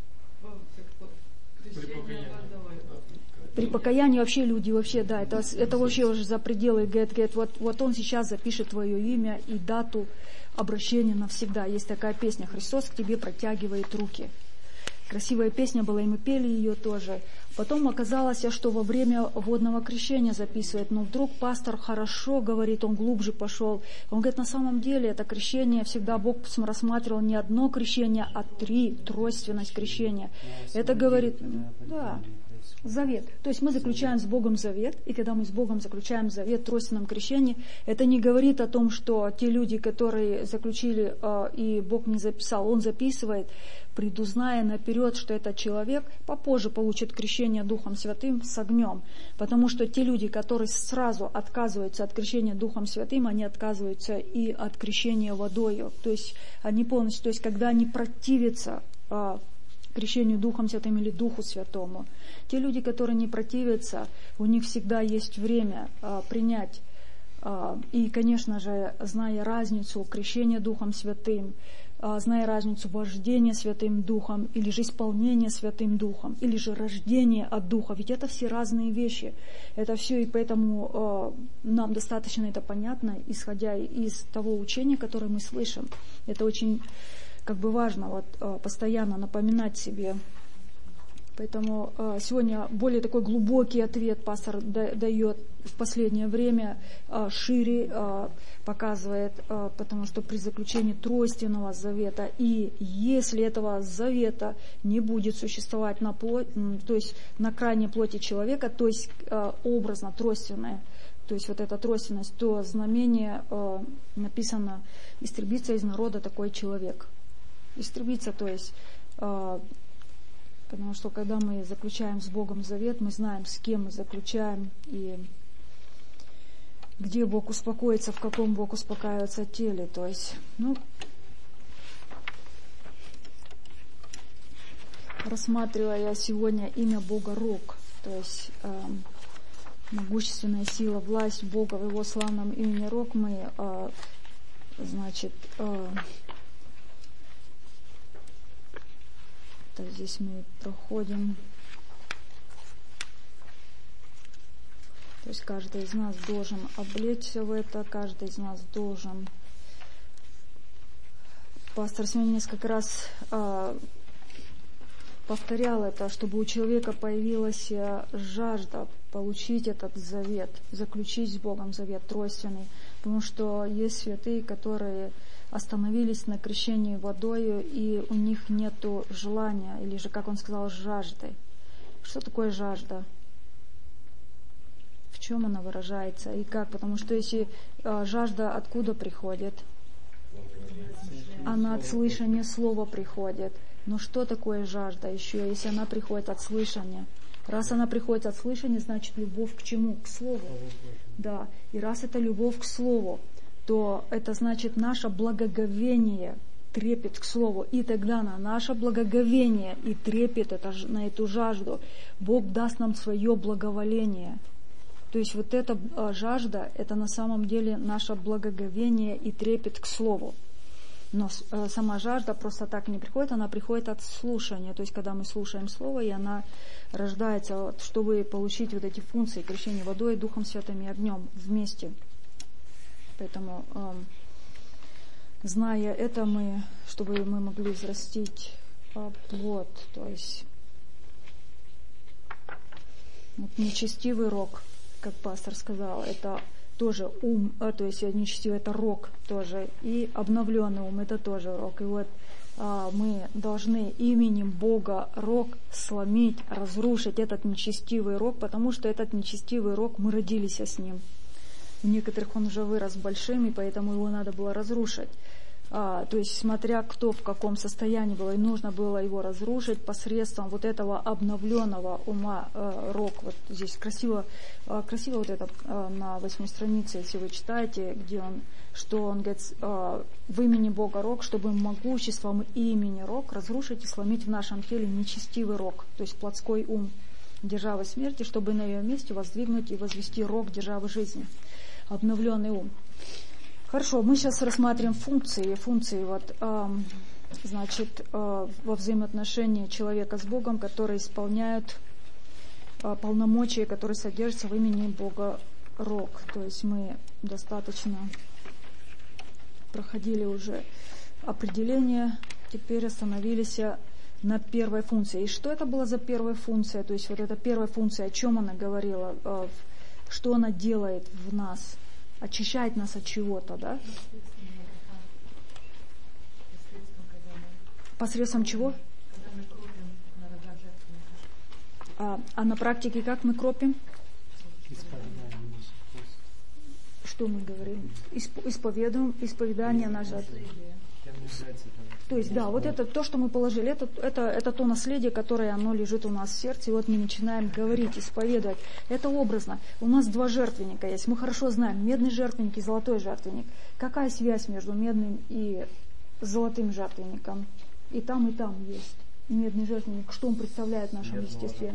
При покаянии вообще люди, вообще, да, это, это вообще уже за пределы, говорит, говорит, вот, вот он сейчас запишет твое имя и дату обращения навсегда. Есть такая песня «Христос к тебе протягивает руки». Красивая песня была, и мы пели ее тоже. Потом оказалось, что во время водного крещения записывает, но вдруг пастор хорошо говорит, он глубже пошел. Он говорит, на самом деле это крещение всегда Бог рассматривал не одно крещение, а три, тройственность крещения. Это говорит, да, завет. То есть мы заключаем с Богом завет, и когда мы с Богом заключаем завет в тройственном крещении, это не говорит о том, что те люди, которые заключили, и Бог не записал, Он записывает, предузная наперед, что этот человек попозже получит крещение Духом Святым с огнем. Потому что те люди, которые сразу отказываются от крещения Духом Святым, они отказываются и от крещения водою. То есть они полностью, то есть когда они противятся а, крещению Духом Святым или Духу Святому, те люди, которые не противятся, у них всегда есть время а, принять. А, и, конечно же, зная разницу крещения Духом Святым, зная разницу вождения Святым Духом, или же исполнения Святым Духом, или же рождение от Духа. Ведь это все разные вещи. Это все, и поэтому э, нам достаточно это понятно, исходя из того учения, которое мы слышим. Это очень как бы важно вот, э, постоянно напоминать себе. Поэтому э, сегодня более такой глубокий ответ пастор да, дает в последнее время, э, шире э, показывает, э, потому что при заключении тройственного завета, и если этого завета не будет существовать на плоть, то есть на крайней плоти человека, то есть э, образно тройственное, то есть вот эта тройственность, то знамение э, написано «истребится из народа такой человек». Истребиться, то есть... Э, Потому что когда мы заключаем с Богом завет, мы знаем, с кем мы заключаем, и где Бог успокоится, в каком Бог успокаивается теле. То есть, ну, рассматривая сегодня имя Бога Рог, то есть э, могущественная сила, власть Бога в Его славном имени Рог, мы, э, значит, э, здесь мы проходим. То есть каждый из нас должен облечься в это, каждый из нас должен. Пастор сегодня несколько раз э, повторял это, чтобы у человека появилась жажда получить этот завет, заключить с Богом завет тройственный. Потому что есть святые, которые остановились на крещении водою, и у них нету желания, или же, как он сказал, жажды. Что такое жажда? В чем она выражается и как? Потому что если э, жажда откуда приходит? Она от слышания слова приходит. Но что такое жажда еще, если она приходит от слышания? Раз она приходит от слышания, значит любовь к чему? К слову. Да. И раз это любовь к слову, то это значит наше благоговение, трепет к слову. И тогда на наше благоговение и трепет это, на эту жажду Бог даст нам свое благоволение. То есть вот эта жажда, это на самом деле наше благоговение и трепет к слову. Но сама жажда просто так не приходит, она приходит от слушания. То есть когда мы слушаем слово, и она рождается, чтобы получить вот эти функции крещения водой, Духом Святым и огнем вместе. Поэтому, э, зная это, мы, чтобы мы могли взрастить э, плод, то есть вот, нечестивый рог, как пастор сказал, это тоже ум, а, то есть нечестивый это рог тоже, и обновленный ум это тоже рог. И вот мы должны именем Бога рог сломить, разрушить этот нечестивый рог, потому что этот нечестивый рог, мы родились с ним. У некоторых он уже вырос большим, и поэтому его надо было разрушить. А, то есть, смотря кто в каком состоянии был, и нужно было его разрушить посредством вот этого обновленного ума э, рог. Вот здесь красиво, э, красиво вот это э, на восьмой странице, если вы читаете, где он, что он говорит, э, в имени Бога рог, чтобы могуществом имени рог разрушить и сломить в нашем теле нечестивый рог, то есть плотской ум державы смерти, чтобы на ее месте воздвигнуть и возвести рог державы жизни. Обновленный ум. Хорошо, мы сейчас рассматриваем функции. Функции вот, э, значит, э, во взаимоотношении человека с Богом, которые исполняют э, полномочия, которые содержатся в имени Бога рог. То есть мы достаточно проходили уже определение, теперь остановились на первой функции. И что это была за первая функция? То есть вот эта первая функция, о чем она говорила, э, что она делает в нас? Очищает нас от чего-то, да? Посредством чего? А, а на практике как мы кропим? Что мы говорим? Исп- исповедуем, исповедание наше. То есть, да, вот это то, что мы положили, это, это, это то наследие, которое оно лежит у нас в сердце, и вот мы начинаем говорить, исповедовать. Это образно. У нас два жертвенника есть. Мы хорошо знаем, медный жертвенник и золотой жертвенник. Какая связь между медным и золотым жертвенником? И там, и там есть медный жертвенник. Что он представляет в нашем естестве?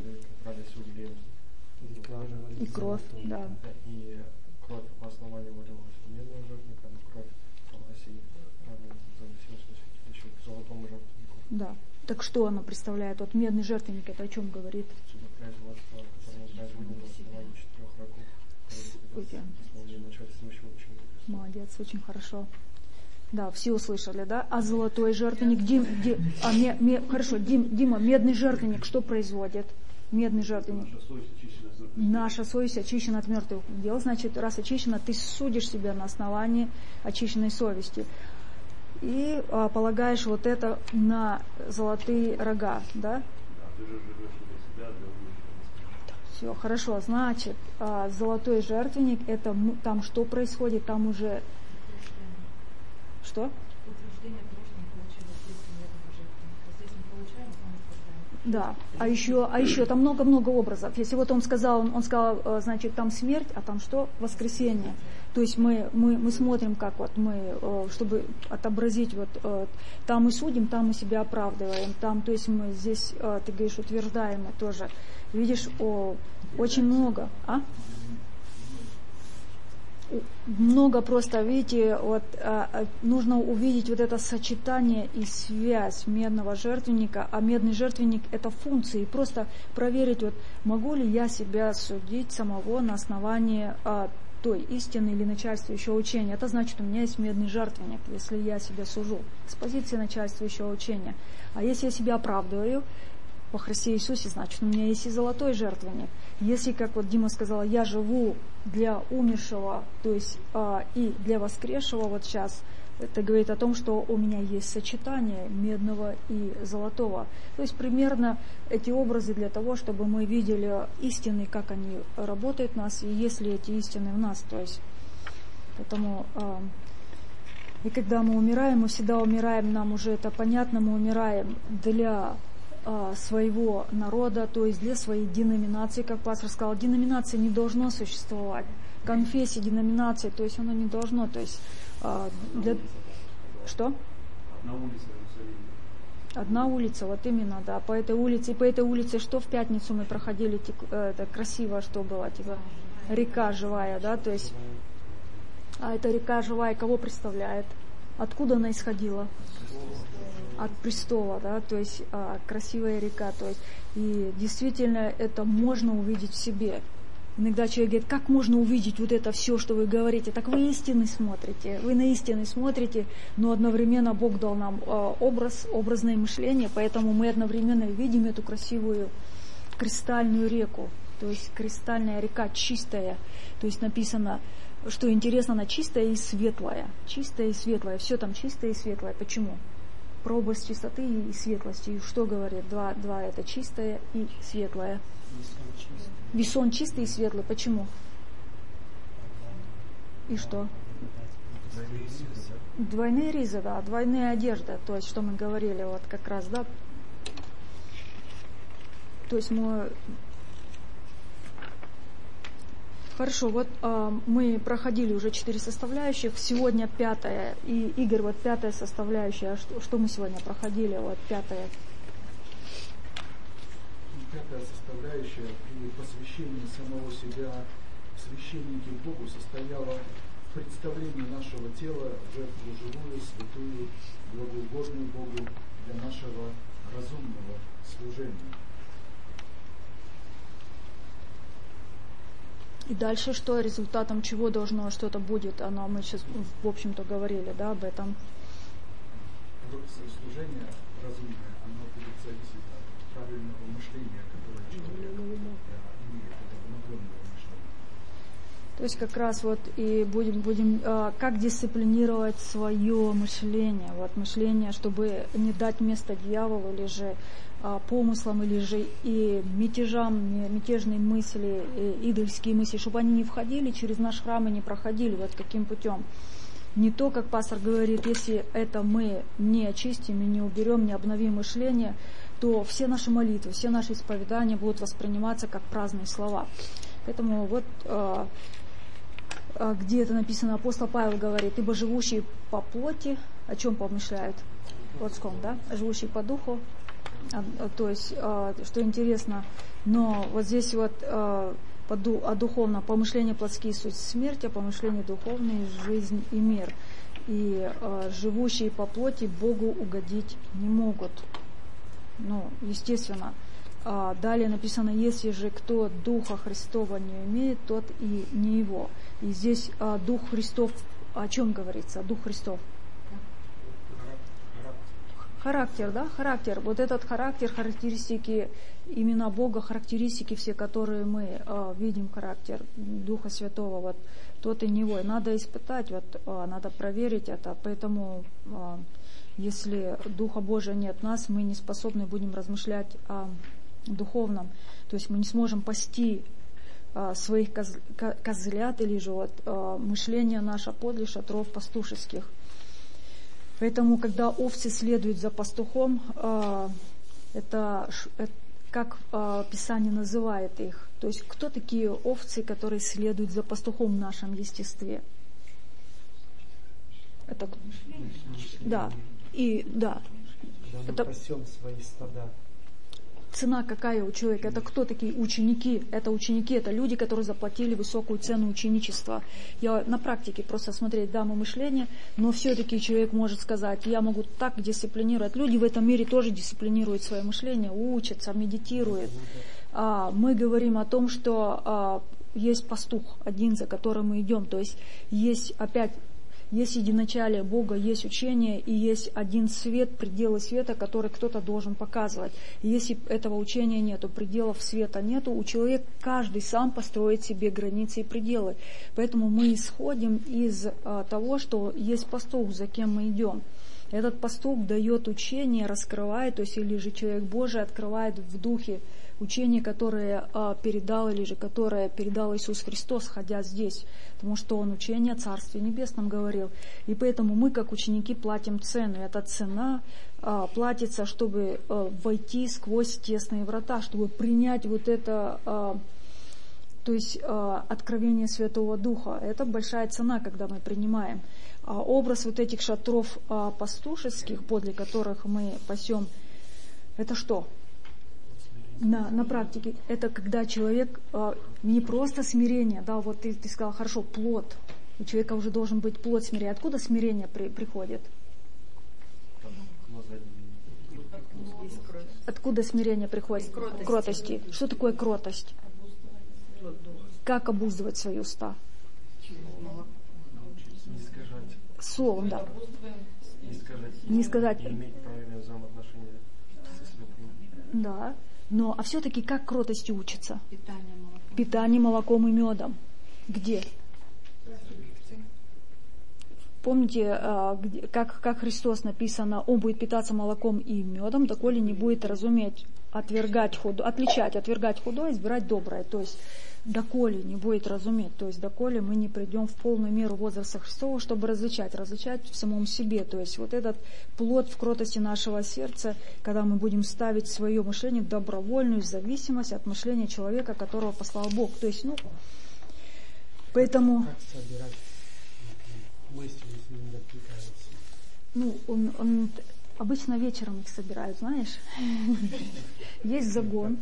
И кровь, да. И кровь по основанию вылилась в медного жертвенника, но кровь по оси золотому жертвеннику. Да. Так что оно представляет? Вот медный жертвенник, это о чем говорит? Молодец, очень хорошо. Да, все услышали, да? А золотой жертвенник, Дим, Дим, а, ме, ме, хорошо, Дим, Дима, медный жертвенник что производит? Медный жертвенник. Наша совесть очищена от мертвых дел, значит, раз очищена, ты судишь себя на основании очищенной совести. И а, полагаешь вот это на золотые рога, да? Все, хорошо, значит, а, золотой жертвенник, это там что происходит, там уже... Что? Да, а еще, а еще там много-много образов. Если вот он сказал, он, он сказал, значит, там смерть, а там что? Воскресение. То есть мы, мы, мы смотрим, как вот мы, чтобы отобразить, вот там мы судим, там мы себя оправдываем, там, то есть мы здесь, ты говоришь, утверждаем тоже. Видишь, о, очень много, а? Много просто, видите, вот а, нужно увидеть вот это сочетание и связь медного жертвенника, а медный жертвенник это функции, просто проверить, вот могу ли я себя судить самого на основании а, той истины или начальствующего учения. Это значит, у меня есть медный жертвенник, если я себя сужу с позиции начальствующего учения. А если я себя оправдываю во Христе Иисусе, значит, у меня есть и золотой жертвенник. Если, как вот Дима сказала, я живу для умершего, то есть а, и для воскресшего, вот сейчас, это говорит о том, что у меня есть сочетание медного и золотого. То есть примерно эти образы для того, чтобы мы видели истины, как они работают в нас, и есть ли эти истины в нас. То есть, поэтому, а, и когда мы умираем, мы всегда умираем, нам уже это понятно, мы умираем для своего народа, то есть для своей деноминации, как пастор сказал, деноминации не должно существовать, конфессии, деноминации, то есть оно не должно, то есть для... Что? Одна улица. Одна улица, вот именно, да, по этой улице, и по этой улице, что в пятницу мы проходили, это красиво, что было, типа, река живая, да, то есть, а эта река живая кого представляет? Откуда она исходила? От престола, да, то есть а, красивая река, то есть, и действительно это можно увидеть в себе. Иногда человек говорит, как можно увидеть вот это все, что вы говорите? Так вы истины смотрите, вы на истины смотрите, но одновременно Бог дал нам а, образ, образное мышление, поэтому мы одновременно видим эту красивую кристальную реку, то есть кристальная река чистая, то есть написано, что интересно, она чистая и светлая, чистая и светлая, все там чистое и светлое. Почему? про область чистоты и светлости. И что говорит? Два, два это чистое и светлое. Весон чистый и светлый. Почему? И что? Двойные ризы, да, двойные одежды. То есть, что мы говорили, вот как раз, да. То есть мы... Хорошо, вот э, мы проходили уже четыре составляющих, сегодня пятая, и Игорь, вот пятая составляющая, что, что мы сегодня проходили, вот пятая? Пятая составляющая при посвящении самого себя священники Богу состояла в представлении нашего тела в жертву живую, святую, благоугодную Богу для нашего разумного служения. И дальше что, результатом чего должно что-то будет, оно мы сейчас, в общем-то, говорили, да, об этом. Служение разумное, оно будет зависеть от правильного мышления, которое человек имеет, это обновленное мышление. То есть как раз вот и будем, будем э, как дисциплинировать свое мышление, вот мышление, чтобы не дать место дьяволу или же э, помыслам, или же и мятежам, мятежные мысли, и идольские мысли, чтобы они не входили через наш храм и не проходили вот каким путем. Не то, как пастор говорит, если это мы не очистим и не уберем, не обновим мышление, то все наши молитвы, все наши исповедания будут восприниматься как праздные слова. Поэтому вот э, где это написано, апостол Павел говорит, ибо живущие по плоти, о чем помышляют? Плотском, да? Живущие по духу. А, то есть, э, что интересно, но вот здесь вот э, по ду, о духовном, помышления плотские суть смерть, а помышления духовные жизнь и мир. И э, живущие по плоти Богу угодить не могут. Ну, естественно. А далее написано, если же кто Духа Христова не имеет, тот и не его. И здесь а, Дух Христов, о чем говорится? Дух Христов. Характер, да? Характер. Вот этот характер, характеристики именно Бога, характеристики все, которые мы а, видим, характер Духа Святого, вот тот и не его. И надо испытать, вот, а, надо проверить это. Поэтому, а, если Духа Божия нет в нас, мы не способны будем размышлять о духовном, то есть мы не сможем пасти а, своих коз, козлят или же вот, а, мышление наше подле шатров пастушеских. Поэтому, когда овцы следуют за пастухом, а, это, это как а, Писание называет их. То есть кто такие овцы, которые следуют за пастухом в нашем естестве? Это да и да. Когда мы это пасем свои стада. Цена какая у человека? Это кто такие ученики? Это ученики, это люди, которые заплатили высокую цену ученичества. Я на практике просто смотреть даму мышления, но все-таки человек может сказать, я могу так дисциплинировать. Люди в этом мире тоже дисциплинируют свое мышление, учатся, медитируют. А, мы говорим о том, что а, есть пастух один, за которым мы идем. То есть есть опять... Есть единоначалие Бога, есть учение, и есть один свет, пределы света, который кто-то должен показывать. И если этого учения нету, пределов света нету, у человека каждый сам построит себе границы и пределы. Поэтому мы исходим из а, того, что есть пастух, за кем мы идем. Этот пастух дает учение, раскрывает, то есть или же человек Божий открывает в духе учение, которое а, передал, или же которое передал Иисус Христос, ходя здесь. Потому что Он учение о Царстве Небесном говорил. И поэтому мы, как ученики, платим цену. И эта цена а, платится, чтобы а, войти сквозь тесные врата, чтобы принять вот это, а, то есть а, откровение Святого Духа. Это большая цена, когда мы принимаем. А образ вот этих шатров а, пастушеских, подле которых мы пасем, это что? На, на практике это когда человек э, не просто смирение, да, вот ты, ты сказал, хорошо, плод, у человека уже должен быть плод смирения. Откуда смирение при, приходит? Откуда смирение приходит? Кротости. Кротости. Что такое кротость? Как обуздывать свои уста? Не сказать. Словом, да. Не сказать. Не сказать. Не иметь правильное взаимоотношение со святым. Да. Но, а все-таки как кротости учатся? Питание молоком. Питание молоком и медом. Где? помните, как, как Христос написано, он будет питаться молоком и медом, доколе не будет разуметь, отвергать худое, отличать, отвергать худое, избирать доброе. То есть доколе не будет разуметь, то есть доколе мы не придем в полную меру возраста Христова, чтобы различать, различать в самом себе. То есть вот этот плод в кротости нашего сердца, когда мы будем ставить свое мышление в добровольную зависимость от мышления человека, которого послал Бог. То есть, ну, поэтому... Как собирать мысли, если не отвлекаются? Ну, он, он обычно вечером их собирают, знаешь. Есть загон.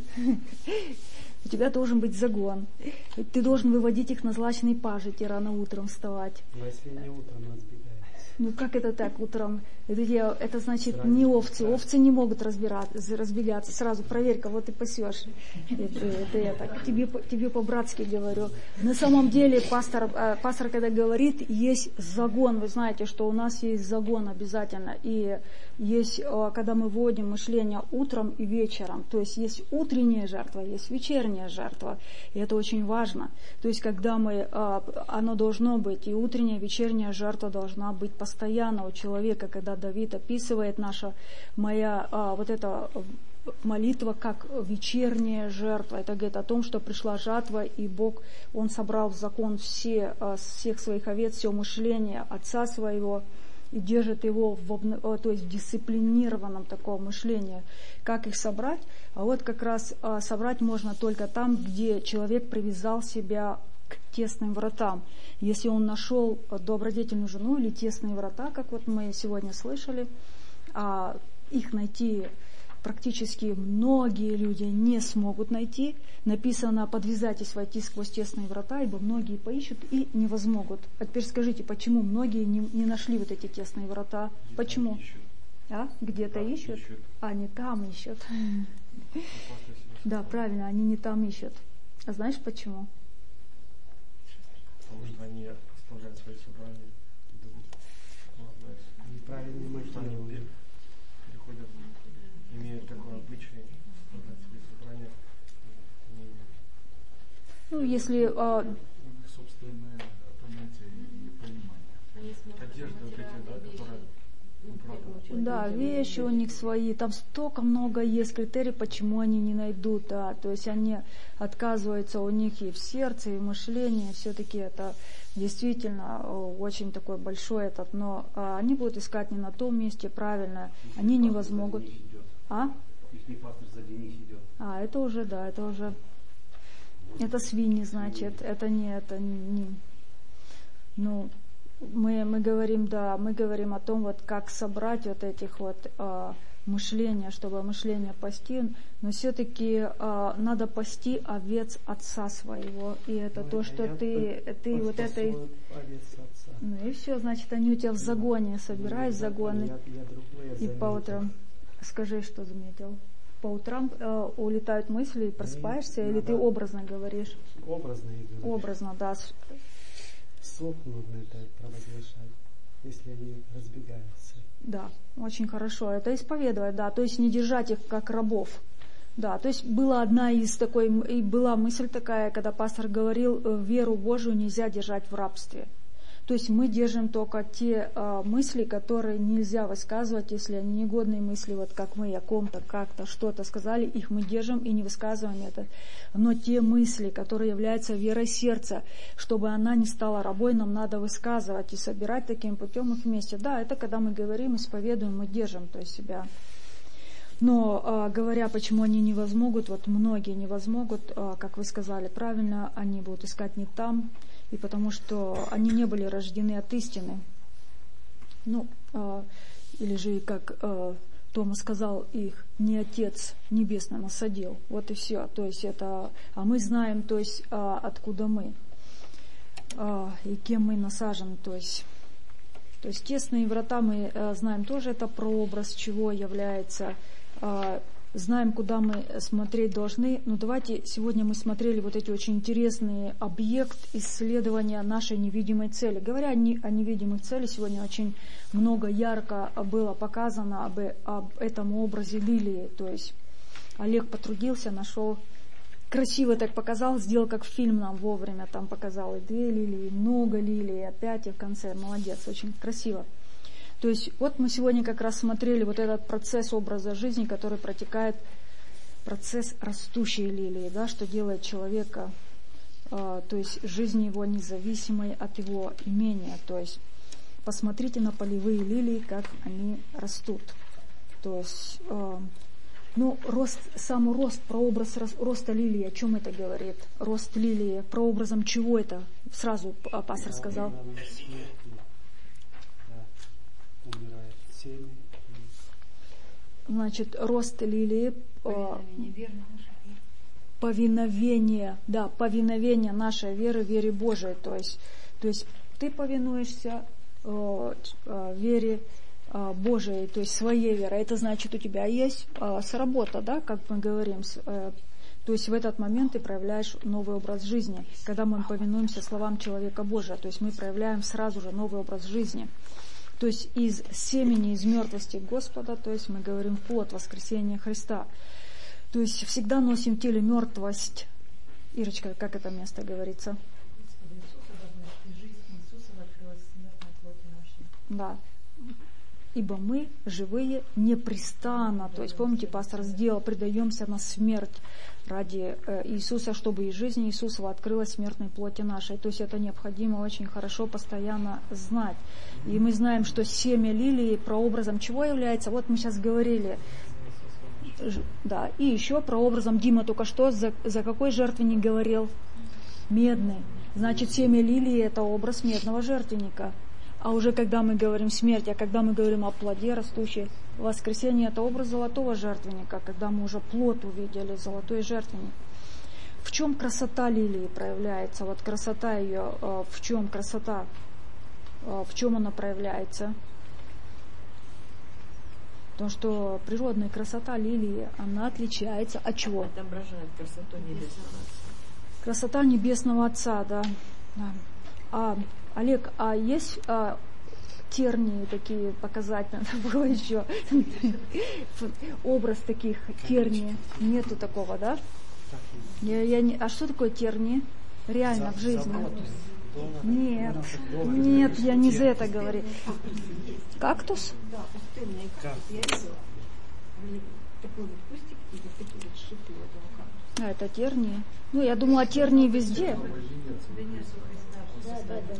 У тебя должен быть загон. Ты должен выводить их на злачные пажити, рано утром вставать. Но если не утром разбегаются. Ну как это так утром? Это, это значит Сразу, не овцы. да. Овцы не могут разбираться, разбегаться. Сразу проверь, кого ты пасешь. Это, это я так тебе, тебе по-братски говорю. На самом деле пастор, пастор когда говорит, есть загон. Вы знаете, что у нас есть загон обязательно. И есть, когда мы вводим мышление утром и вечером. То есть есть утренняя жертва, есть вечерняя жертва. И это очень важно. То есть когда мы, оно должно быть, и утренняя, и вечерняя жертва должна быть постоянно у человека, когда Давид описывает наша, моя, вот эта молитва как вечерняя жертва. Это говорит о том, что пришла жатва, и Бог, Он собрал в закон все, всех своих овец, все мышление Отца Своего, и держит его в, то есть в дисциплинированном таком мышлении. Как их собрать? А вот как раз собрать можно только там, где человек привязал себя к тесным вратам. Если он нашел добродетельную жену или тесные врата, как вот мы сегодня слышали, а их найти практически многие люди не смогут найти. Написано: подвязайтесь войти сквозь тесные врата, ибо многие поищут и не возмогут. А теперь скажите, почему многие не, не нашли вот эти тесные врата? Где-то почему? Ищут. А? Где-то Там ищут? ищут. А, не там ищут. Да, правильно, они не там ищут. А знаешь почему? Потому что они оставляют свои собрания, идут, Неправильный мотив. они переходят, имеют такой обычай оставлять свои собрания. Ну, если... А, Их собственное понятие и понимание. Одежда вот эти, да, которые да, вещи у них свои, там столько много есть критерий, почему они не найдут, да, то есть они отказываются, у них и в сердце, и в мышлении, все-таки это действительно очень такой большой этот, но а, они будут искать не на том месте, правильно, Если они не пастор возмогут. сзади них идет. А? Если пастор сзади них идет. А, это уже, да, это уже, это свиньи, значит, это не, это не, не ну, Мы, мы говорим, да, мы говорим о том, вот как собрать вот этих вот э, мышления, чтобы мышление пасти, но все-таки э, надо пасти овец отца своего, и это Ну, то, это что я ты, по- ты вот пасу этой, овец отца. ну и все, значит, они у тебя в загоне, собирай Ну, загоны, я, я другое и по заметил. утрам, скажи, что заметил, по утрам э, улетают мысли, и просыпаешься, Мне или ты надо- образно говоришь? Образно я говорю. Образно, да. Слух нужно это провозглашать, если они разбегаются. Да, очень хорошо. Это исповедовать, да, то есть не держать их как рабов. Да, то есть была одна из такой, и была мысль такая, когда пастор говорил, веру Божию нельзя держать в рабстве. То есть мы держим только те э, мысли, которые нельзя высказывать, если они негодные мысли, вот как мы о ком-то, как-то, что-то сказали, их мы держим и не высказываем это. Но те мысли, которые являются верой сердца, чтобы она не стала рабой, нам надо высказывать и собирать таким путем их вместе. Да, это когда мы говорим, исповедуем, мы держим, то есть себя. Но э, говоря, почему они не возмогут, вот многие не возмогут, э, как вы сказали правильно, они будут искать не там, и потому что они не были рождены от истины. Ну, э, или же, как э, Тома сказал, их не Отец Небесный насадил. Вот и все. То есть это, а мы знаем, то есть э, откуда мы э, и кем мы насажены. То есть, то есть тесные врата мы э, знаем тоже, это прообраз чего является. Э, знаем, куда мы смотреть должны. Но давайте, сегодня мы смотрели вот эти очень интересные объект исследования нашей невидимой цели. Говоря о, не, о невидимых целях, сегодня очень много ярко было показано об, об этом образе лилии. То есть Олег потрудился, нашел красиво так показал, сделал как фильм нам вовремя, там показал и две лилии, и много лилий, и опять и в конце, молодец, очень красиво. То есть вот мы сегодня как раз смотрели вот этот процесс образа жизни, который протекает, процесс растущей лилии, да, что делает человека, э, то есть жизнь его независимой от его имения. То есть посмотрите на полевые лилии, как они растут. То есть, э, ну, рост, сам рост, прообраз роста лилии, о чем это говорит? Рост лилии, прообразом чего это? Сразу пастор сказал. Значит, рост лилии, повиновение, повиновение, да, повиновение нашей веры, вере Божией. То есть, то есть ты повинуешься э, э, вере э, Божией, то есть своей вере. Это значит, у тебя есть э, сработа, да, как мы говорим. Э, то есть в этот момент ты проявляешь новый образ жизни, когда мы повинуемся словам человека Божия. То есть мы проявляем сразу же новый образ жизни. То есть из семени, из мертвости Господа, то есть мы говорим плод воскресения Христа. То есть всегда носим в теле мертвость. Ирочка, как это место говорится? Да. Ибо мы, живые, непрестанно, то есть, помните, пастор сделал, предаемся на смерть ради Иисуса, чтобы из жизни Иисусова открылась смертной плоти нашей. То есть это необходимо очень хорошо постоянно знать. И мы знаем, что семя лилии прообразом чего является? Вот мы сейчас говорили. Да, и еще прообразом Дима только что за, за какой жертвенник говорил? Медный. Значит, семя лилии это образ медного жертвенника. А уже когда мы говорим смерть, а когда мы говорим о плоде растущей, воскресение это образ золотого жертвенника, когда мы уже плод увидели, золотой жертвенник. В чем красота лилии проявляется? Вот красота ее, в чем красота, в чем она проявляется? Потому что природная красота лилии, она отличается от чего? Отображает красоту Небесного Отца. Красота Небесного Отца, да. да. А, Олег, а есть а, тернии такие показать надо было еще? Образ таких терний. Нету такого, да? Я, я не, а что такое тернии? Реально в жизни? Нет, нет, я не за это говорю. Кактус? Да, пустынный кактус. Я видела. Такой вот кустик и вот такие вот шипы у этого кактуса. А, это тернии. Ну, я думала, тернии везде. Да, да, да.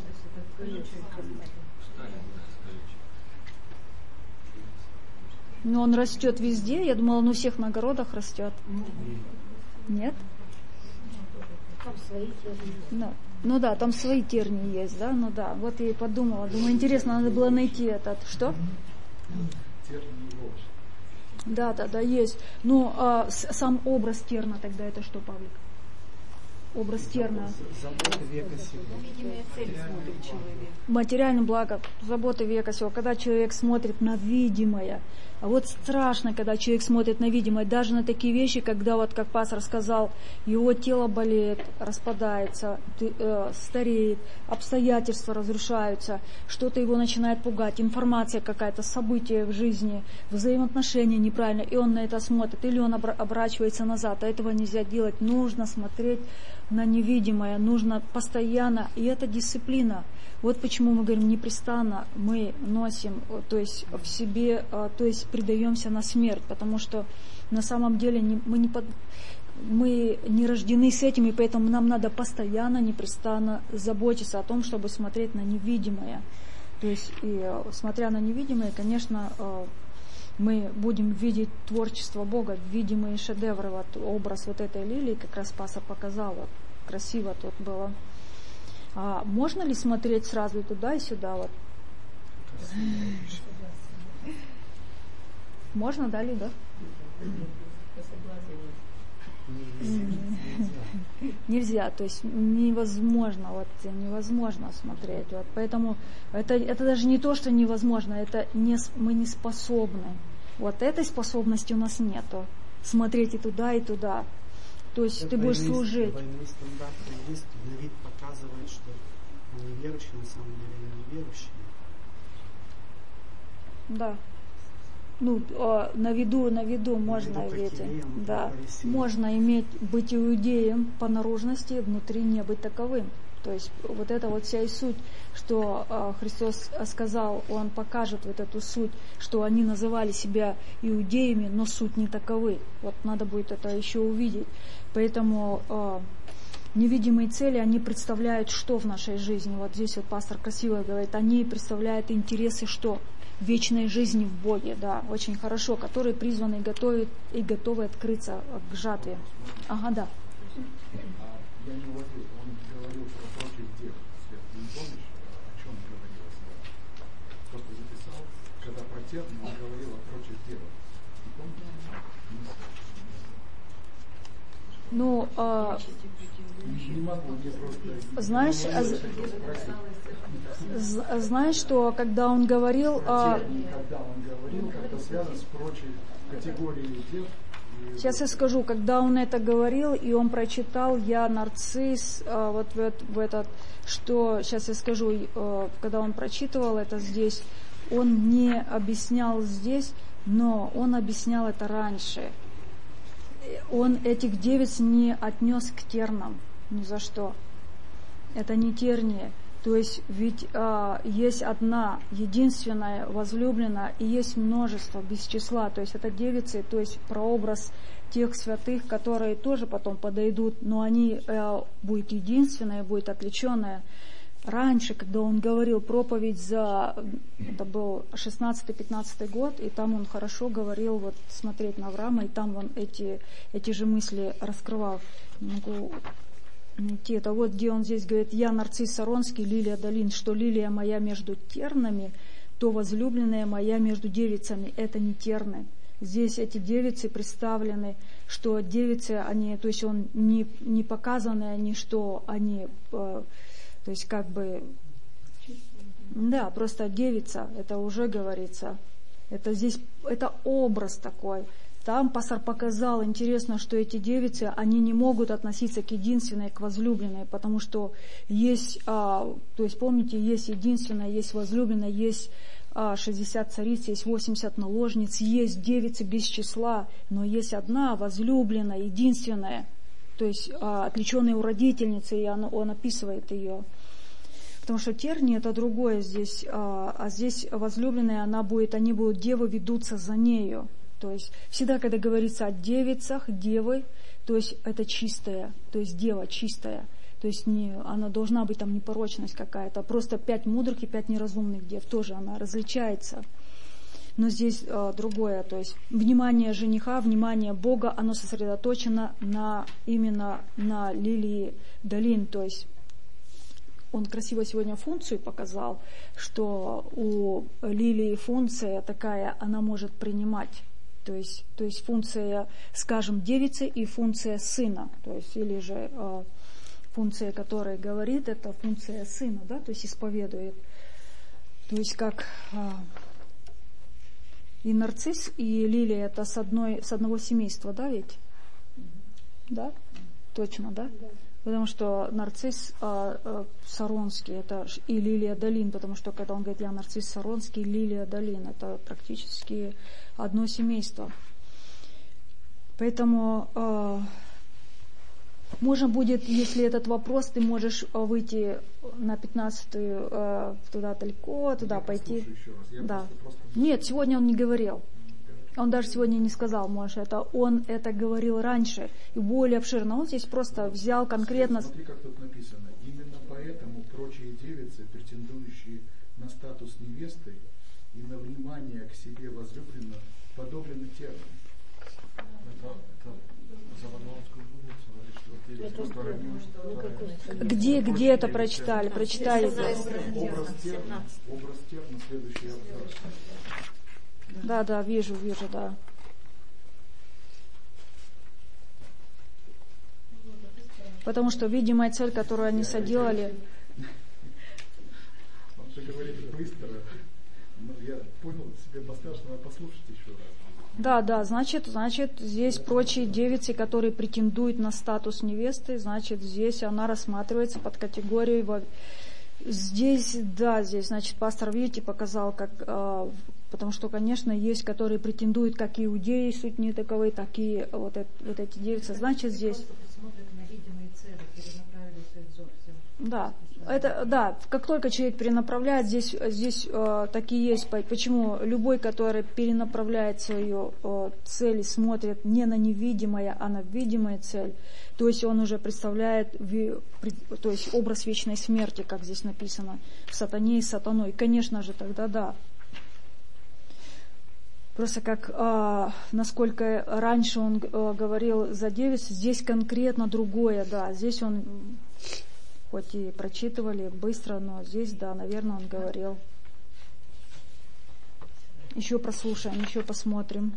Но он растет везде. Я думала, он у всех на огородах растет. Нет? Там свои тернии. Ну, ну да, там свои тернии есть, да? Ну да, вот я и подумала. Думаю, интересно, надо было найти этот. Что? Да, да, да, есть. Но а, сам образ терна тогда это что, Павлик? Образ терна. Забота века сего. Видимая цель смотрит человек. Материальное благо, забота века сего. Когда человек смотрит на видимое. А вот страшно, когда человек смотрит на видимое. Даже на такие вещи, когда, вот как пастор сказал, его тело болеет, распадается, э, стареет, обстоятельства разрушаются, что-то его начинает пугать, информация какая-то, события в жизни, взаимоотношения неправильно, и он на это смотрит, или он оборачивается назад. А этого нельзя делать. Нужно смотреть на невидимое, нужно постоянно, и это дисциплина. Вот почему мы говорим, непрестанно мы носим, то есть в себе, то есть предаемся на смерть, потому что на самом деле не, мы, не под, мы не рождены с этим, и поэтому нам надо постоянно, непрестанно заботиться о том, чтобы смотреть на невидимое. То есть, и смотря на невидимое, конечно, мы будем видеть творчество Бога, видимые шедевры. Вот образ вот этой лилии как раз пастор показал, вот, красиво тут было. А можно ли смотреть сразу и туда, и сюда? Вот? Можно, да, Лида? Нельзя, то есть невозможно, вот невозможно смотреть. Вот, поэтому это, это даже не то, что невозможно, это не, мы не способны. Вот этой способности у нас нету. Смотреть и туда, и туда. То есть это ты будешь двойные, служить. Двойные стандарты есть, на вид показывает, что он неверующий, на самом деле он неверующий. Да. ну, на виду, на виду можно ведь, да, можно иметь, быть иудеем по наружности, внутри не быть таковым. То есть вот это вот вся и суть, что э, Христос сказал, Он покажет вот эту суть, что они называли себя иудеями, но суть не таковы. Вот надо будет это еще увидеть. Поэтому э, невидимые цели, они представляют что в нашей жизни. Вот здесь вот пастор красиво говорит, они представляют интересы что? Вечной жизни в Боге, да, очень хорошо, которые призваны и готовы, и готовы открыться к жатве. Ага, да. Я не уловил, он говорил про против дел. Свет, ты не помнишь, о чем говорилось? Кто-то записал, когда про термин он говорил о против дела. Не помнишь? Ну, а... не могу, не просто... Знаешь, а... знаешь, что когда он говорил... А... Когда он говорил, как-то связано с прочей категорией дел. Сейчас я скажу, когда он это говорил, и он прочитал, я нарцисс, а, вот в, в этот, что, сейчас я скажу, а, когда он прочитывал это здесь, он не объяснял здесь, но он объяснял это раньше. Он этих девиц не отнес к тернам, ни за что. Это не тернии. То есть ведь а, есть одна, единственная возлюбленная, и есть множество, без числа. То есть это девицы, то есть прообраз тех святых, которые тоже потом подойдут, но они а, будет единственная, будет отличенная. Раньше, когда он говорил проповедь за, это был шестнадцатый-пятнадцатый год, и там он хорошо говорил, вот смотреть на Авраама, и там он эти, эти же мысли раскрывал. Могу найти это вот, где он здесь говорит, я нарцисс Саронский, лилия долин, что лилия моя между тернами, то возлюбленная моя между девицами. Это не терны. Здесь эти девицы представлены, что девицы, они, то есть он не, не показаны, они что, они, э, то есть как бы, да, просто девица, это уже говорится. Это здесь, это образ такой. Там пастор показал, интересно, что эти девицы, они не могут относиться к единственной, к возлюбленной, потому что есть, а, то есть помните, есть единственная, есть возлюбленная, есть а, шестьдесят цариц, есть восемьдесят наложниц, есть девицы без числа, но есть одна возлюбленная, единственная, то есть а, отличенная у родительницы, и он, он описывает ее. Потому что терни это другое здесь, а, а здесь возлюбленная, она будет, они будут, девы ведутся за нею. То есть всегда, когда говорится о девицах, девы, то есть это чистая, то есть дева чистая. То есть не, она должна быть там непорочность какая-то. Просто пять мудрых и пять неразумных дев тоже она различается. Но здесь а, другое, то есть внимание жениха, внимание Бога, оно сосредоточено на, именно на лилии долин. То есть он красиво сегодня функцию показал, что у лилии функция такая, она может принимать. То есть, то есть функция, скажем, девицы и функция сына. То есть, или же э, функция, которая говорит, это функция сына, да, то есть исповедует. То есть как э, и нарцисс, и лилия это с, одной, с одного семейства, да, ведь? Да? Точно, да? Потому что нарцисс а, а, Саронский, это и лилия долин, потому что когда он говорит, я нарцисс Саронский, лилия долин, это практически одно семейство. Поэтому а, можно будет, если этот вопрос, ты можешь выйти на пятнадцатую а, туда далеко, туда я пойти. Да. Просто... Нет, сегодня он не говорил. Он даже сегодня не сказал, может, это он это говорил раньше и более обширно. Он здесь просто взял конкретно... Смотри, как тут написано. Именно поэтому прочие девицы, претендующие на статус невесты и на внимание к себе возлюбленных, подоблены терминам. Где, где это прочитали? Прочитали. Образ термина, образ термина, следующий абзац. Да, да, вижу, вижу, да. Потому что видимая цель, которую они соделали... Он же говорит быстро. Ну, я понял, себе достаточно послушать еще раз. Да, да, значит, значит, здесь прочие девицы, которые претендуют на статус невесты, значит, здесь она рассматривается под категорией Здесь, да, здесь, значит, пастор, видите, показал, как, э, потому что, конечно, есть, которые претендуют, как иудеи, суть не таковы, так и вот, это, вот эти девицы. Значит, здесь... Да, это, да, как только человек перенаправляет, здесь, здесь э, такие есть, почему любой, который перенаправляет свою э, цель и смотрит не на невидимое, а на видимую цель, то есть он уже представляет ви, при, то есть образ вечной смерти, как здесь написано, в сатане и сатаной. Конечно же, тогда да. Просто как, э, насколько раньше он э, говорил за девиц, здесь конкретно другое, да, здесь он... Хоть и прочитывали быстро, но здесь, да, наверное, он говорил. Еще прослушаем, еще посмотрим.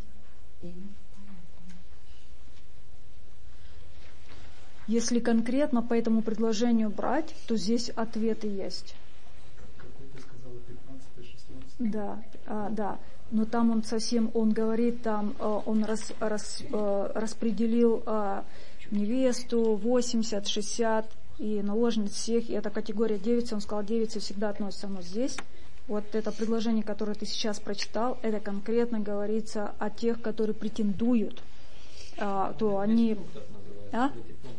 Если конкретно по этому предложению брать, то здесь ответы есть. Какой ты сказала, пятнадцатый, шестнадцатый? Да, а, да. Но там он совсем, он говорит, там он рас, рас, распределил невесту восемьдесят, шестьдесят, и наложниц всех, и эта категория девицы, он сказал, девицы всегда относятся, но здесь, вот это предложение, которое ты сейчас прочитал, это конкретно говорится о тех, которые претендуют, а, то они... А?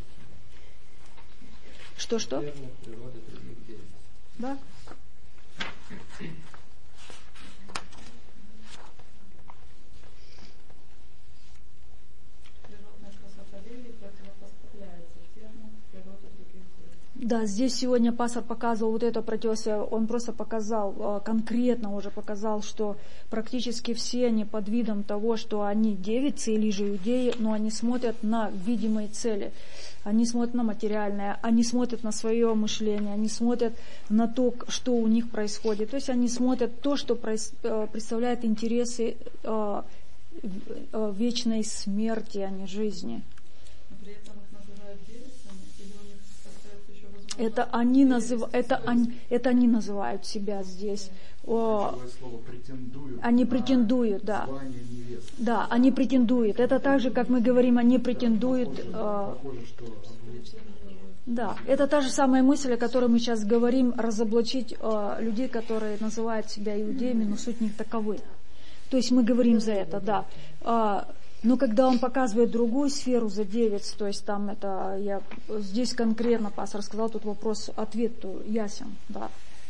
Что-что? Да? Да, здесь сегодня пастор показывал вот это противостояние, он просто показал, конкретно уже показал, что практически все они под видом того, что они девицы или же иудеи, но они смотрят на видимые цели, они смотрят на материальное, они смотрят на свое мышление, они смотрят на то, что у них происходит, то есть они смотрят то, что представляет интересы вечной смерти, а не жизни. Это они, назыв... это, они... это они называют себя здесь. О... Они претендуют, да. Да, они претендуют. Это так же, как мы говорим, они претендуют. Э... Да, это та же самая мысль, о которой мы сейчас говорим, разоблачить э, людей, которые называют себя иудеями, но суть них таковы. То есть мы говорим за это, да. Э, Но когда он показывает другую сферу за девиц, то есть там это, я здесь конкретно пастор сказал, тут вопрос, ответ ясен, да.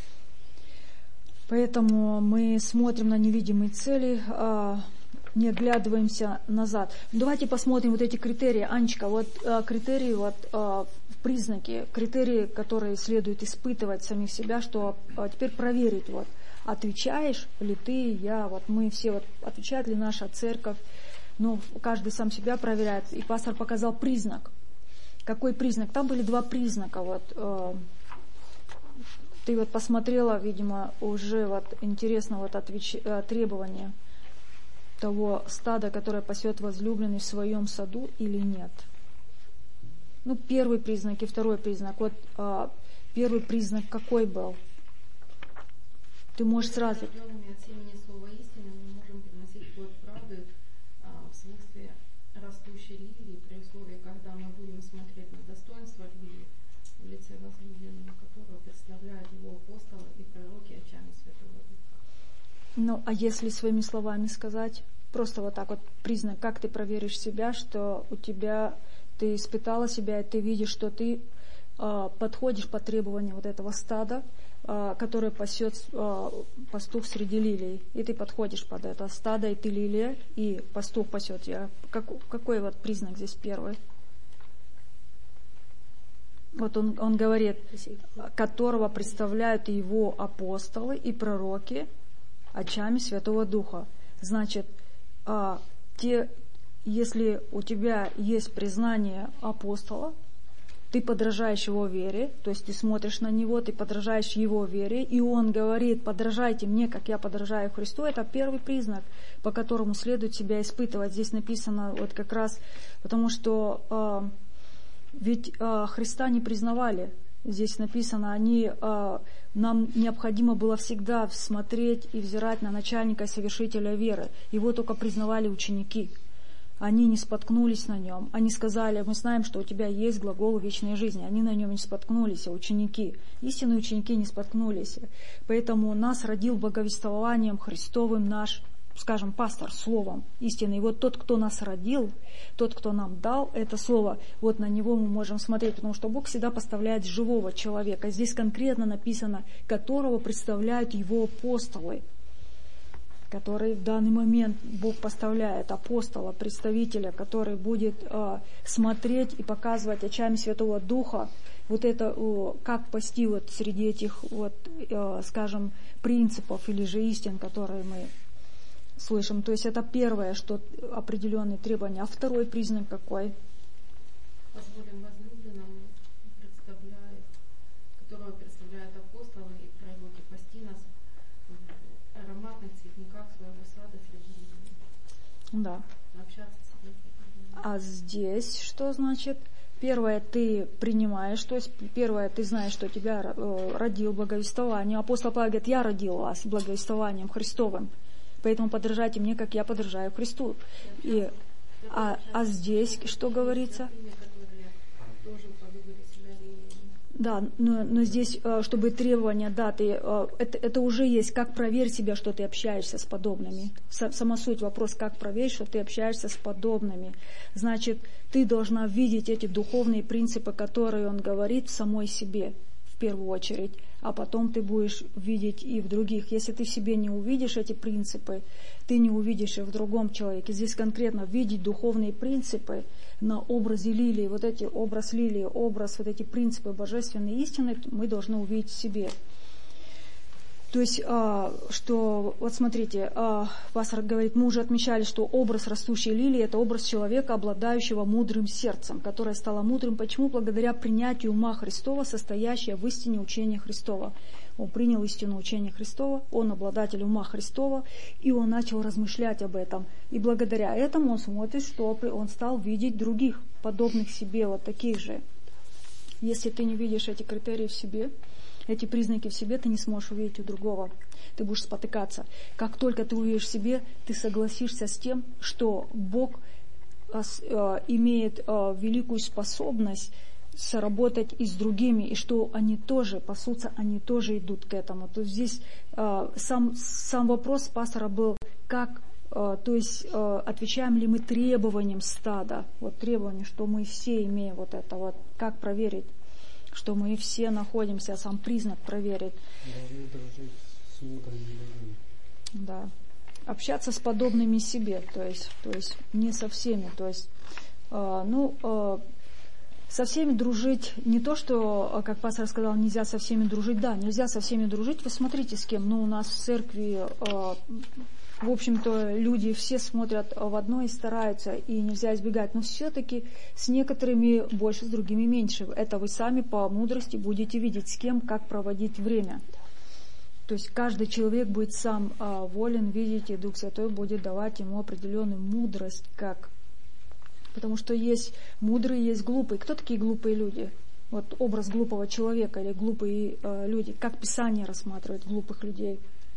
Поэтому мы смотрим на невидимые цели, не оглядываемся назад. Давайте посмотрим вот эти критерии. Анечка, вот критерии, вот признаки, критерии, которые следует испытывать самих себя, что теперь проверить, вот, отвечаешь ли ты, я, вот мы все, вот, отвечает ли наша церковь. Ну, каждый сам себя проверяет. И пастор показал признак. Какой признак? Там были два признака. Вот, э, ты вот посмотрела, видимо, уже вот интересно вот отвеч... э, требование того стада, которое пасет возлюбленный в своем саду или нет. Ну, первый признак и второй признак. Вот э, первый признак какой был? Ты можешь сразу... Растущей лилии, при условии, когда мы будем смотреть на достоинство лилии в лице возлюбленного, которого представляют его апостолы и пророки очами Святого Духа. Ну, а если своими словами сказать, просто вот так вот признак, как ты проверишь себя, что у тебя, ты испытала себя, и ты видишь, что ты э, подходишь по требованию вот этого стада, э, которое пасет э, пастух среди лилий, и ты подходишь под это стадо, и ты лилия, и пастух пасет тебя. Как, какой вот признак здесь первый? Вот он, он говорит, которого представляют его апостолы и пророки очами Святого Духа. Значит, а, те, если у тебя есть признание апостола, ты подражаешь его вере, то есть ты смотришь на него, ты подражаешь его вере, и он говорит, подражайте мне, как я подражаю Христу, это первый признак, по которому следует себя испытывать. Здесь написано вот как раз, потому что э, ведь э, Христа не признавали, здесь написано, они, э, нам необходимо было всегда смотреть и взирать на начальника и совершителя веры, его только признавали ученики. они не споткнулись на нем. Они сказали, мы знаем, что у тебя есть глагол вечной жизни. Они на нем не споткнулись, а ученики. Истинные ученики не споткнулись. Поэтому нас родил благовествованием Христовым наш, скажем, пастор, словом истины. И вот тот, кто нас родил, тот, кто нам дал это слово, вот на него мы можем смотреть, потому что Бог всегда поставляет живого человека. Здесь конкретно написано, которого представляют его апостолы, который в данный момент Бог поставляет апостола, представителя, который будет э, смотреть и показывать очами Святого Духа вот это, э, как пасти вот среди этих, вот, э, скажем, принципов или же истин, которые мы слышим. То есть это первое, что определенные требования. А второй признак какой? Позволим возлюбленному, представляет, которого представляют апостолы и пророки, пасти нас в ароматных цветниках своего сада среди людей. Да. Общаться с людьми. А здесь что значит? Первое, ты принимаешь, то есть первое, ты знаешь, что тебя родил благовествованием. Апостол Павел говорит, я родил вас благовествованием Христовым, поэтому подражайте мне, как я подражаю Христу. И, а, а здесь что говорится? Да, но, но здесь, чтобы требования, да, ты, это, это уже есть, как проверить себя, что ты общаешься с подобными. Сама суть вопрос, как проверить, что ты общаешься с подобными. Значит, ты должна видеть эти духовные принципы, которые он говорит, в самой себе, в первую очередь, а потом ты будешь видеть и в других. Если ты в себе не увидишь эти принципы, ты не увидишь и в другом человеке. Здесь конкретно видеть духовные принципы на образе лилии, вот эти образ лилии, образ, вот эти принципы божественной истины мы должны увидеть в себе. То есть, а, что, вот смотрите, а, пастор говорит, мы уже отмечали, что образ растущей лилии – это образ человека, обладающего мудрым сердцем, которое стало мудрым. Почему? Благодаря принятию ума Христова, состоящего в истине учения Христова. Он принял истину учения Христова, он обладатель ума Христова, и он начал размышлять об этом. И благодаря этому он смотрит, что он стал видеть других, подобных себе, вот таких же. Если ты не видишь эти критерии в себе, эти признаки в себе, ты не сможешь увидеть у другого. Ты будешь спотыкаться. Как только ты увидишь в себе, ты согласишься с тем, что Бог имеет великую способность соработать и с другими, и что они тоже пасутся, они тоже идут к этому. То есть здесь сам, сам вопрос пастора был, как, то есть отвечаем ли мы требованиям стада, вот требования, что мы все имеем вот это вот, как проверить, что мы все находимся, сам признак проверить. Должны дружить с мудрыми людьми. Да. Общаться с подобными себе, то есть, то есть не со всеми, то есть, э, ну, э, со всеми дружить, не то, что, как пастор сказал, нельзя со всеми дружить, да, нельзя со всеми дружить, вы смотрите с кем, ну, у нас в церкви, э, в общем-то, люди все смотрят в одно и стараются, и нельзя избегать. Но все-таки с некоторыми больше, с другими меньше. Это вы сами по мудрости будете видеть, с кем, как проводить время. То есть каждый человек будет сам а, волен видеть, и Дух Святой будет давать ему определенную мудрость, как. Потому что есть мудрые, есть глупые. Кто такие глупые люди? Вот образ глупого человека или глупые а, люди. Как Писание рассматривает глупых людей?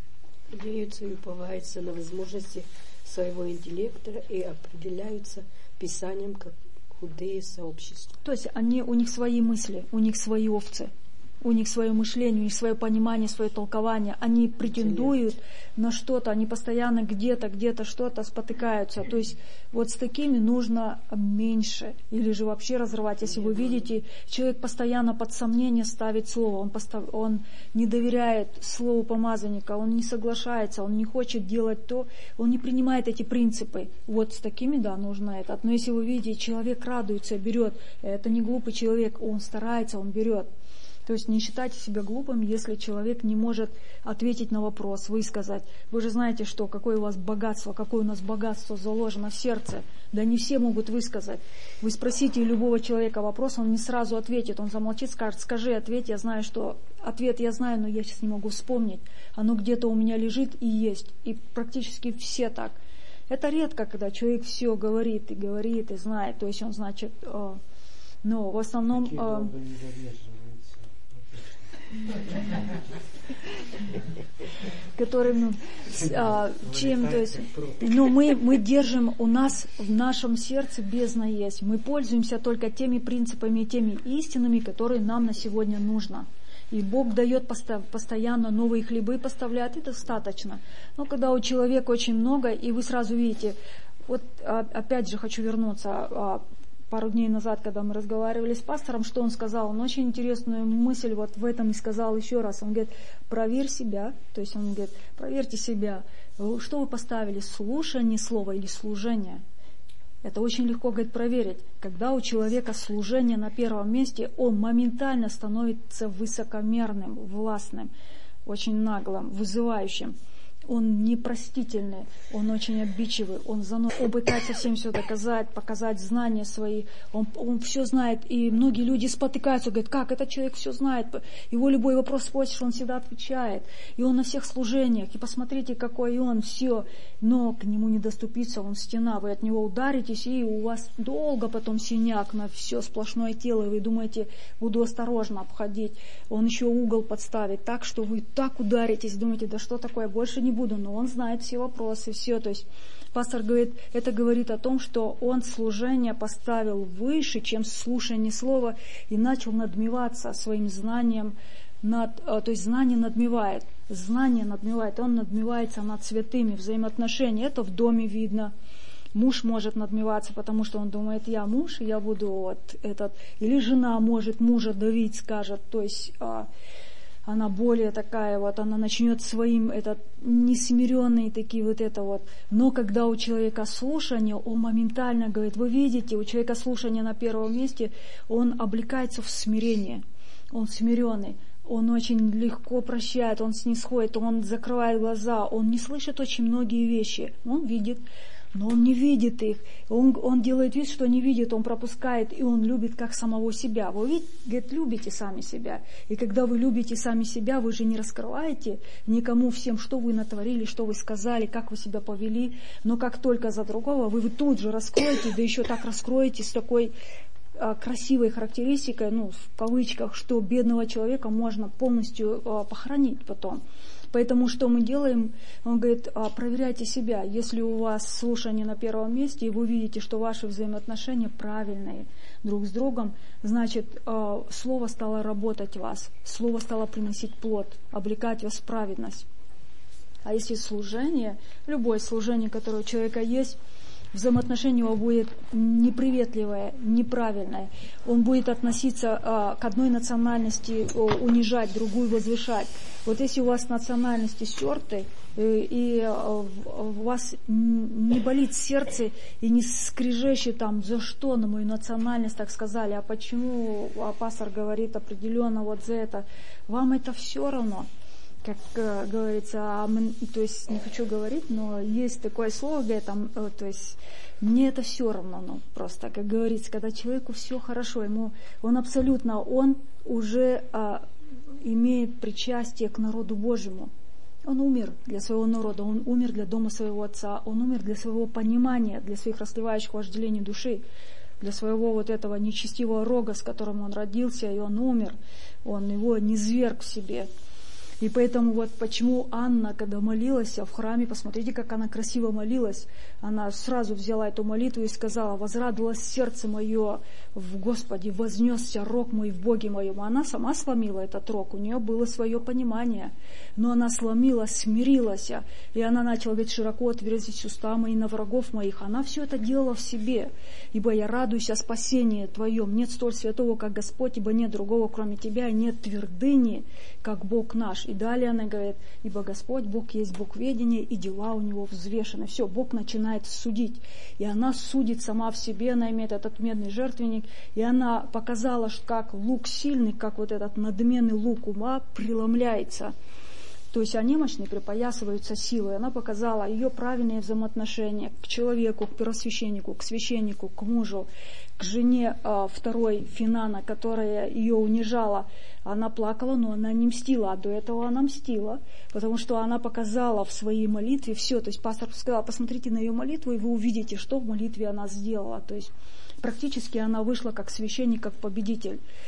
Надеются и уповаются на возможности своего интеллекта и определяются Писанием как худые сообщества. То есть они, у них свои мысли, у них свои овцы, у них свое мышление, у них свое понимание, свое толкование. Они претендуют на что-то, они постоянно где-то, где-то что-то спотыкаются. То есть вот с такими нужно меньше или же вообще разрывать. Если вы видите, человек постоянно под сомнение ставит слово, он, постав... он не доверяет слову помазанника, он не соглашается, он не хочет делать то, он не принимает эти принципы. Вот с такими, да, нужно это. Но если вы видите, человек радуется, берет, это не глупый человек, он старается, он берет. То есть не считайте себя глупым, если человек не может ответить на вопрос, высказать. Вы же знаете, что какое у вас богатство, какое у нас богатство заложено в сердце. Да не все могут высказать. Вы спросите любого человека вопрос, он не сразу ответит, он замолчит, скажет, скажи, ответь, я знаю, что ответ я знаю, но я сейчас не могу вспомнить. Оно где-то у меня лежит и есть. И практически все так. Это редко, когда человек все говорит и говорит и знает. То есть он, значит, э, но в основном... Э, которым, а, чем, то есть, ну, мы, мы держим, у нас в нашем сердце бездна есть. Мы пользуемся только теми принципами и теми истинами, которые нам на сегодня нужно. И Бог дает постоянно новые хлебы, поставляет, и достаточно. Но когда у человека очень много, и вы сразу видите, вот опять же хочу вернуться, пару дней назад, когда мы разговаривали с пастором, что он сказал? Он очень интересную мысль вот в этом и сказал еще раз. Он говорит, проверь себя, то есть он говорит, проверьте себя, что вы поставили, слушание слова или служение? Это очень легко, говорит, проверить. Когда у человека служение на первом месте, он моментально становится высокомерным, властным, очень наглым, вызывающим. Он непростительный, он очень обидчивый, он, занос... он пытается всем все доказать, показать знания свои, он, он все знает, и многие люди спотыкаются, говорят, как этот человек все знает, его любой вопрос спросишь, он всегда отвечает, и он на всех служениях, и посмотрите, какой он, все, но к нему не доступиться, он стена, вы от него ударитесь, и у вас долго потом синяк на все сплошное тело, и вы думаете, буду осторожно обходить, он еще угол подставит так, что вы так ударитесь, думаете, да что такое, больше не буду, но он знает все вопросы, все. То есть пастор говорит, это говорит о том, что он служение поставил выше, чем слушание слова, и начал надмеваться своим знанием, над, то есть знание надмевает, знание надмевает, он надмевается над святыми взаимоотношения, это в доме видно. Муж может надмеваться, потому что он думает, я муж, и я буду вот этот, или жена может мужа давить, скажет, то есть она более такая вот, она начнет своим, этот, несмиренные такие вот это вот. Но когда у человека слушание, он моментально говорит, вы видите, у человека слушание на первом месте, он облекается в смирение, он смиренный, он очень легко прощает, он снисходит, он закрывает глаза, он не слышит очень многие вещи, он видит, но он не видит их, он, он делает вид, что не видит, он пропускает, и он любит как самого себя. Вы видите, говорит, любите сами себя. И когда вы любите сами себя, вы же не раскрываете никому всем, что вы натворили, что вы сказали, как вы себя повели, но как только за другого, вы, вы тут же раскроете, да еще так раскроете с такой а, красивой характеристикой, ну, в кавычках, что бедного человека можно полностью а, похоронить потом. Поэтому что мы делаем? Он говорит, проверяйте себя. Если у вас слушание на первом месте, и вы видите, что ваши взаимоотношения правильные друг с другом, значит, слово стало работать в вас, слово стало приносить плод, облекать вас в праведность. А если служение, любое служение, которое у человека есть, взаимоотношение его будет неприветливое, неправильное. Он будет относиться а, к одной национальности, о, унижать, другую возвышать. Вот если у вас национальности стерты, и, и а, у вас не болит сердце и не скрежещет там, за что на мою национальность так сказали, а почему а пастор говорит определенно вот за это, вам это все равно. Как э, говорится, а мы, то есть не хочу говорить, но есть такое слово, говорит, там, э, то есть мне это все равно, ну просто, как говорится, когда человеку все хорошо, ему он абсолютно, он уже э, имеет причастие к народу Божьему. Он умер для своего народа, он умер для дома своего отца, он умер для своего понимания, для своих расливающих вожделений души, для своего вот этого нечестивого рога, с которым он родился, и он умер, он его низверг в себе. И поэтому вот почему Анна, когда молилась в храме, посмотрите, как она красиво молилась, она сразу взяла эту молитву и сказала, возрадовалось сердце мое в Господе, вознесся рог мой в Боге моем. Она сама сломила этот рог, у нее было свое понимание, но она сломила, смирилась, и она начала говорить, широко отверзись уста мои на врагов моих. Она все это делала в себе, ибо я радуюсь о спасении твоем, нет столь святого, как Господь, ибо нет другого, кроме тебя, и нет твердыни, как Бог наш. И далее она говорит, ибо Господь, Бог есть Бог ведения, и дела у Него взвешены. Все, Бог начинает судить. И она судит сама в себе, она имеет этот медный жертвенник, и она показала, что как лук сильный, как вот этот надменный лук ума преломляется. То есть, а немощные припоясываются силой. Она показала ее правильные взаимоотношения к человеку, к первосвященнику, к священнику, к мужу, к жене э, второй Финана, которая ее унижала. Она плакала, но она не мстила, а до этого она мстила, потому что она показала в своей молитве все. То есть пастор сказал, посмотрите на ее молитву, и вы увидите, что в молитве она сделала. То есть практически она вышла как священник, как победитель.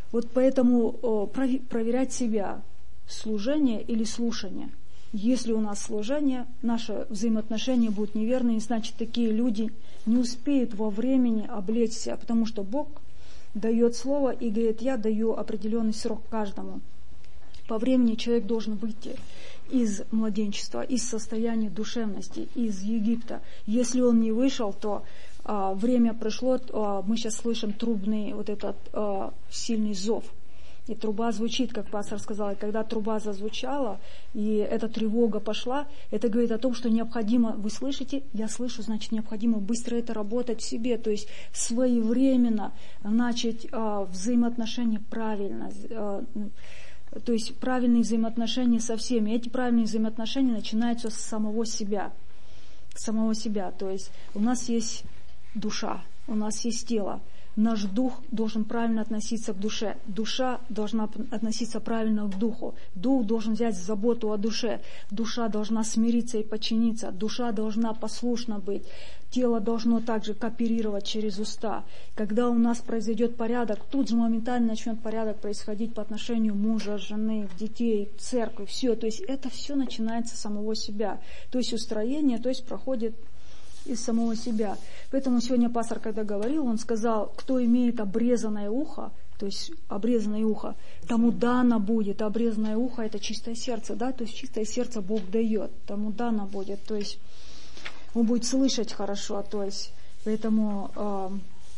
Вот поэтому проверять себя, служение или слушание. Если у нас служение, наши взаимоотношения будут неверными, значит, такие люди не успеют во времени облечься, потому что Бог дает слово и говорит, я даю определенный срок каждому. По времени человек должен выйти из младенчества, из состояния душевности, из Египта. Если он не вышел, то а, время прошло, а, мы сейчас слышим трубный вот этот а, сильный зов. И труба звучит, как пастор сказал, и когда труба зазвучала, и эта тревога пошла, это говорит о том, что необходимо, вы слышите, я слышу, значит, необходимо быстро это работать в себе, то есть своевременно начать а, взаимоотношения правильно, а, то есть правильные взаимоотношения со всеми. Эти правильные взаимоотношения начинаются с самого себя, с самого себя, то есть у нас есть душа, у нас есть тело. Наш дух должен правильно относиться к душе. Душа должна относиться правильно к духу. Дух должен взять заботу о душе. Душа должна смириться и подчиниться. Душа должна послушна быть. Тело должно также кооперировать через уста. Когда у нас произойдет порядок, тут же моментально начнет порядок происходить по отношению мужа, жены, детей, церкви. Все. То есть это все начинается с самого себя. То есть устроение, то есть проходит из самого себя. Поэтому сегодня пастор, когда говорил, он сказал, кто имеет обрезанное ухо, то есть обрезанное ухо, тому дано будет. Обрезанное ухо — это чистое сердце, да, то есть чистое сердце Бог дает, тому дано будет, то есть он будет слышать хорошо, то есть поэтому э,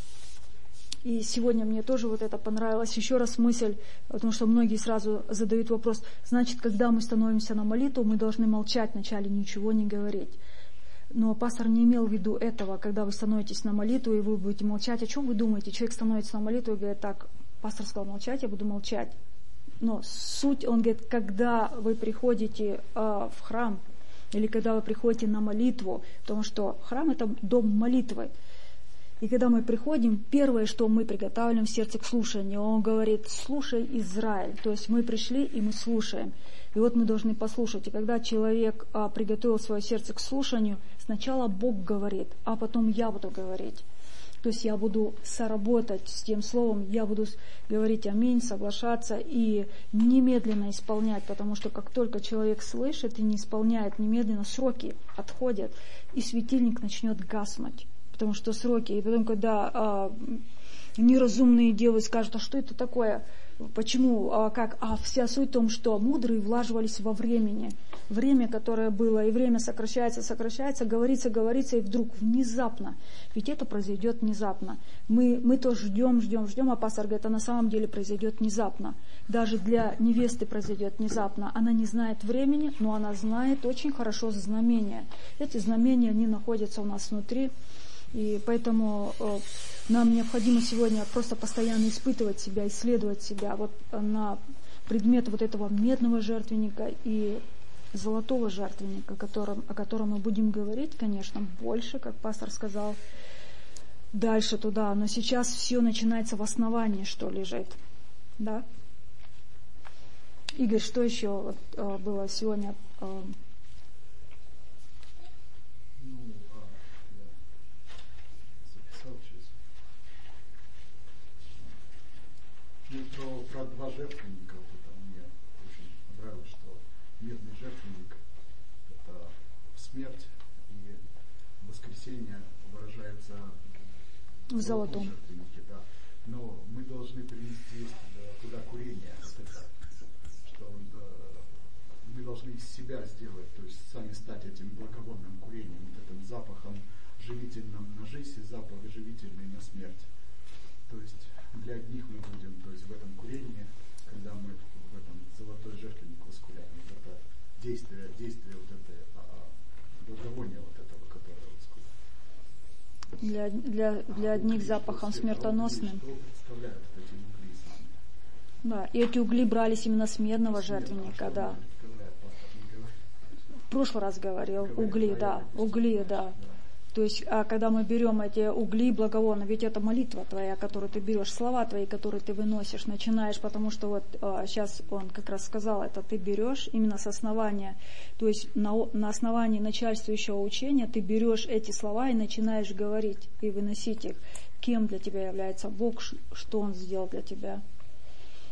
и сегодня мне тоже вот это понравилось. Еще раз мысль, потому что многие сразу задают вопрос, значит, когда мы становимся на молитву, мы должны молчать вначале, ничего не говорить. Но пастор не имел в виду этого, когда вы становитесь на молитву, и вы будете молчать. О чем вы думаете? Человек становится на молитву и говорит, так, пастор сказал молчать, я буду молчать. Но суть, он говорит, когда вы приходите э, в храм, или когда вы приходите на молитву, потому что храм — это дом молитвы. И когда мы приходим, первое, что мы приготавливаем в сердце к слушанию, он говорит, слушай, Израиль. То есть мы пришли, и мы слушаем. И вот мы должны послушать. И когда человек а, приготовил свое сердце к слушанию, сначала Бог говорит, а потом я буду говорить. То есть я буду соработать с тем словом, я буду говорить аминь, соглашаться и немедленно исполнять, потому что как только человек слышит и не исполняет немедленно, сроки отходят, и светильник начнет гаснуть. Потому что сроки. И потом, когда а, неразумные девы скажут, а что это такое? Почему? А как? А вся суть в том, что мудрые влаживались во времени. Время, которое было, и время сокращается, сокращается, говорится, говорится, и вдруг внезапно. Ведь это произойдет внезапно. Мы, мы тоже ждем, ждем, ждем, а пастор говорит, а на самом деле произойдет внезапно. Даже для невесты произойдет внезапно. Она не знает времени, но она знает очень хорошо знамения. Эти знамения, они находятся у нас внутри. И поэтому э, нам необходимо сегодня просто постоянно испытывать себя, исследовать себя вот на предмет вот этого медного жертвенника и золотого жертвенника, которым, о котором мы будем говорить, конечно, больше, как пастор сказал, дальше туда. Но сейчас все начинается в основании, что лежит. Да? Игорь, что еще вот, э, было сегодня? Э, Ну, про, про два жертвенника, вот, мне очень понравилось, что медный жертвенник — это смерть, и воскресенье выражается в золотом жертвеннике, да. Но мы должны принести туда курение, вот это, что мы должны из себя сделать, то есть сами стать этим благовонным курением, вот этим запахом живительным на жизнь и запах живительный на смерть. То есть для одних мы будем, то есть в этом курении, когда мы в этом золотой жертвенник воскуряем, вот это действие, действие вот это, а, благовония вот этого, которое воскуряем. Для, для, для а одних угли, запахом смертоносным. Что представляют вот эти угли сами? Да, и эти угли брались именно с медного с жертвенника, медного, да. В прошлый раз говорил, говорит, угли, да, угли, да. да. То есть, а когда мы берем эти угли благовонные, ведь это молитва твоя, которую ты берешь, слова твои, которые ты выносишь, начинаешь, потому что вот а, сейчас он как раз сказал, это ты берешь именно с основания, то есть на, на основании начальствующего учения ты берешь эти слова и начинаешь говорить и выносить их. Кем для тебя является Бог, что Он сделал для тебя.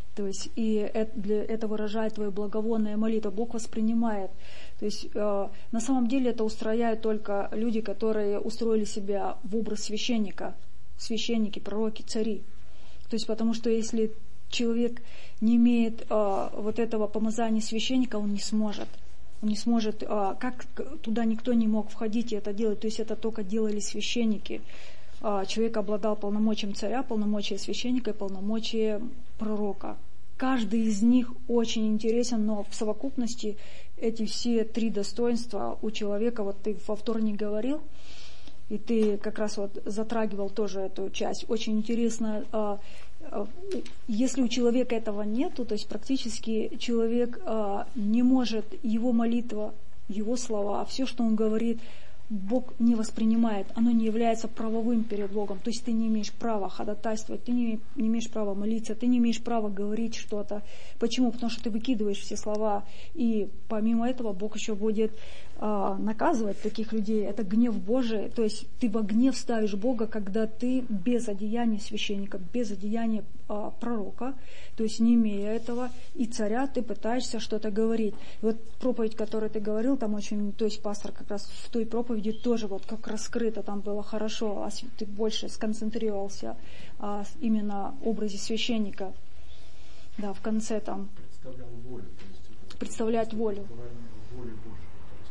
То есть, и это, для, это выражает твою благовонную молитву. Бог воспринимает. То есть, э, на самом деле это устрояют только люди, которые устроили себя в образ священника. Священники, пророки, цари. То есть, потому что если человек не имеет э, вот этого помазания священника, он не сможет. Он не сможет, э, как туда никто не мог входить и это делать. То есть, это только делали священники. Э, человек обладал полномочием царя, полномочием священника и полномочием пророка. Каждый из них очень интересен, но в совокупности эти все три достоинства у человека, вот ты во вторник говорил, и ты как раз вот затрагивал тоже эту часть. Очень интересно, если у человека этого нету, то есть практически человек не может, его молитва, его слова, все, что он говорит, Бог не воспринимает, оно не является правовым перед Богом. То есть ты не имеешь права ходатайствовать, ты не, не имеешь права молиться, ты не имеешь права говорить что-то. Почему? Потому что ты выкидываешь все слова, и помимо этого Бог еще будет э, наказывать таких людей. Это гнев Божий, то есть ты во гнев ставишь Бога, когда ты без одеяния священника, без одеяния э, пророка, то есть не имея этого, и царя, ты пытаешься что-то говорить. И вот проповедь, которую ты говорил, там очень, то есть пастор как раз в той проповеди тоже вот как раскрыто, там было хорошо, а ты больше сконцентрировался а, именно в образе священника. Да, в конце там. Представлял волю. То есть, представлять волю. Волю Божию.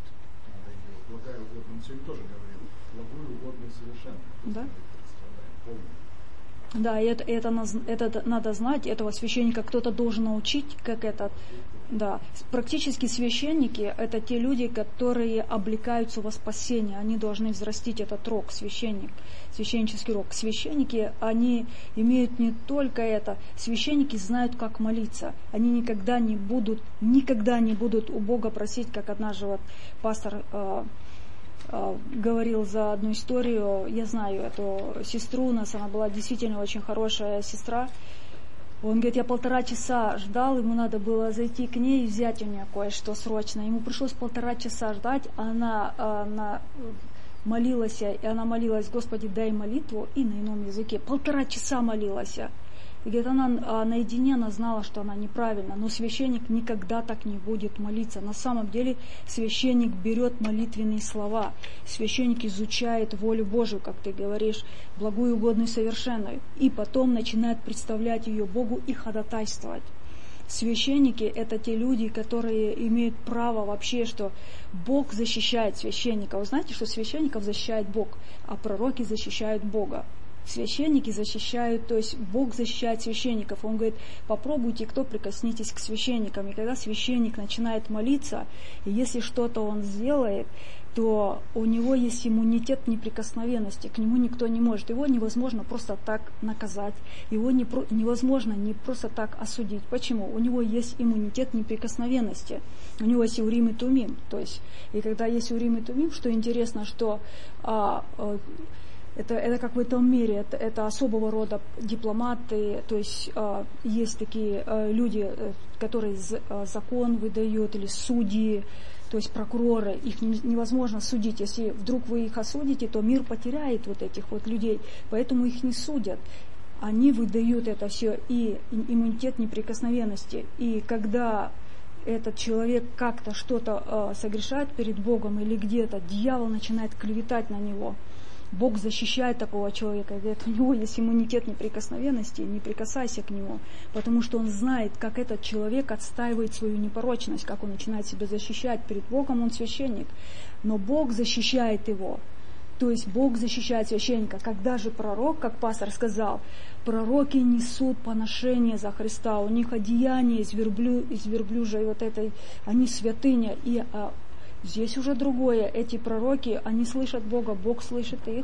То есть, надо ее, благая угодная, он сегодня тоже говорил, благую угодную совершенно. Да? Полную. Да, и это, это, это надо знать, этого священника кто-то должен научить, как это. Да, практически священники — это те люди, которые облекаются во спасение. Они должны взрастить этот рог, священник, священнический рог. Священники, они имеют не только это. Священники знают, как молиться. Они никогда не будут, никогда не будут у Бога просить, как однажды вот пастор э, э, говорил за одну историю. Я знаю эту сестру, у нас она была действительно очень хорошая сестра. Он говорит, я полтора часа ждал, ему надо было зайти к ней и взять у нее кое-что срочно. Ему пришлось полтора часа ждать, она, она молилась, и она молилась, Господи, дай молитву, и на ином языке. Полтора часа молилась. И говорит, она наедине, она знала, что она неправильна, но священник никогда так не будет молиться. На самом деле священник берет молитвенные слова, священник изучает волю Божию, как ты говоришь, благую, угодную, совершенную, и потом начинает представлять ее Богу и ходатайствовать. Священники — это те люди, которые имеют право вообще, что Бог защищает священника. Вы знаете, что священников защищает Бог, а пророки защищают Бога. Священники защищают, то есть Бог защищает священников. Он говорит, попробуйте, кто прикоснитесь к священникам. И когда священник начинает молиться, и если что-то он сделает, то у него есть иммунитет неприкосновенности, к нему никто не может. Его невозможно просто так наказать, его не, невозможно не просто так осудить. Почему? У него есть иммунитет неприкосновенности, у него есть Урим и Тумим. То есть, и когда есть Урим и Тумим, что интересно, что а, а, Это, это как в этом мире, это, это особого рода дипломаты, то есть э, есть такие э, люди, э, которые з, э, закон выдают, или судьи, то есть прокуроры, их не, невозможно судить. Если вдруг вы их осудите, то мир потеряет вот этих вот людей, поэтому их не судят. Они выдают это все, и иммунитет неприкосновенности. И когда этот человек как-то что-то э, согрешает перед Богом или где-то, дьявол начинает клеветать на него. Бог защищает такого человека, и говорит, у него есть иммунитет неприкосновенности, не прикасайся к нему, потому что он знает, как этот человек отстаивает свою непорочность, как он начинает себя защищать перед Богом, он священник, но Бог защищает его, то есть Бог защищает священника. Когда же пророк, как пастор сказал, пророки несут поношение за Христа, у них одеяние из, верблю, из верблюжьей вот этой, они святыня, и здесь уже другое. Эти пророки, они слышат Бога, Бог слышит их.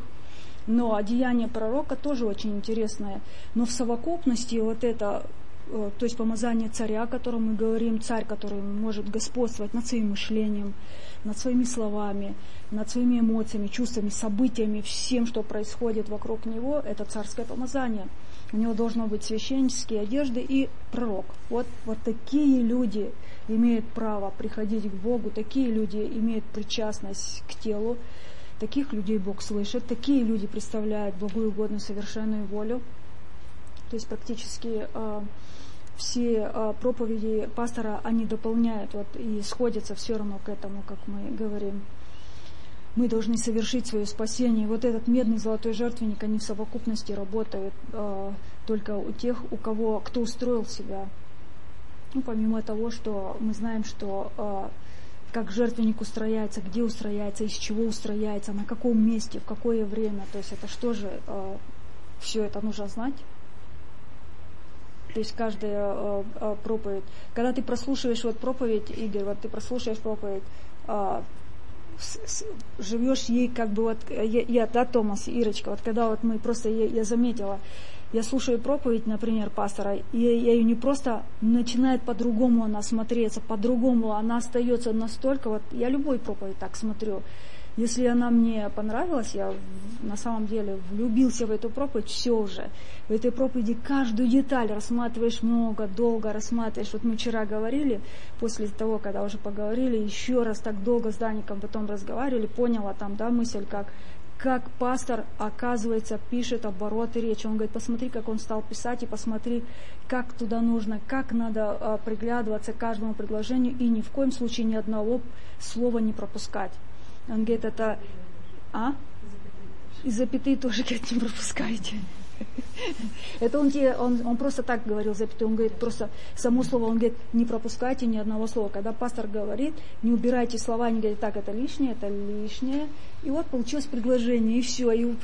Но одеяние пророка тоже очень интересное. Но в совокупности вот это, то есть помазание царя, о котором мы говорим, царь, который может господствовать над своим мышлением, над своими словами, над своими эмоциями, чувствами, событиями, всем, что происходит вокруг него, это царское помазание. У него должно быть священнические одежды и пророк. Вот, вот такие люди имеют право приходить к Богу, такие люди имеют причастность к телу, таких людей Бог слышит, такие люди представляют благую, угодную, совершенную волю. То есть практически э, все э, проповеди пастора, они дополняют вот, и сходятся все равно к этому, как мы говорим. Мы должны совершить свое спасение. Вот этот медный золотой жертвенник, они в совокупности работают э, только у тех, у кого, кто устроил себя. Ну, помимо того, что мы знаем, что э, как жертвенник устрояется, где устрояется, из чего устрояется, на каком месте, в какое время. То есть это что же, э, все это нужно знать. То есть каждая э, э, проповедь. Когда ты прослушиваешь вот проповедь, Игорь, вот ты прослушаешь проповедь, э, живешь ей как бы вот, я, я да, Томас, Ирочка, вот когда вот мы просто, я, я заметила, я слушаю проповедь, например, пастора, и я, я ее не просто, начинает по-другому она смотреться, по-другому она остается настолько, вот я любой проповедь так смотрю, если она мне понравилась, я на самом деле влюбился в эту проповедь, все уже, в этой проповеди каждую деталь рассматриваешь много, долго рассматриваешь, вот мы вчера говорили, после того, когда уже поговорили, еще раз так долго с Даником потом разговаривали, поняла там, да, мысль, как как пастор, оказывается, пишет обороты речи. Он говорит, посмотри, как он стал писать, и посмотри, как туда нужно, как надо а, приглядываться к каждому предложению, и ни в коем случае ни одного слова не пропускать. Он говорит, это... А? И запятые тоже, говорит, не пропускайте. Это он, тебе, он, он просто так говорил запятые, он говорит, просто само слово, он говорит, не пропускайте ни одного слова. Когда пастор говорит, не убирайте слова, они говорят, так, это лишнее, это лишнее. И вот получилось предложение, и все. И,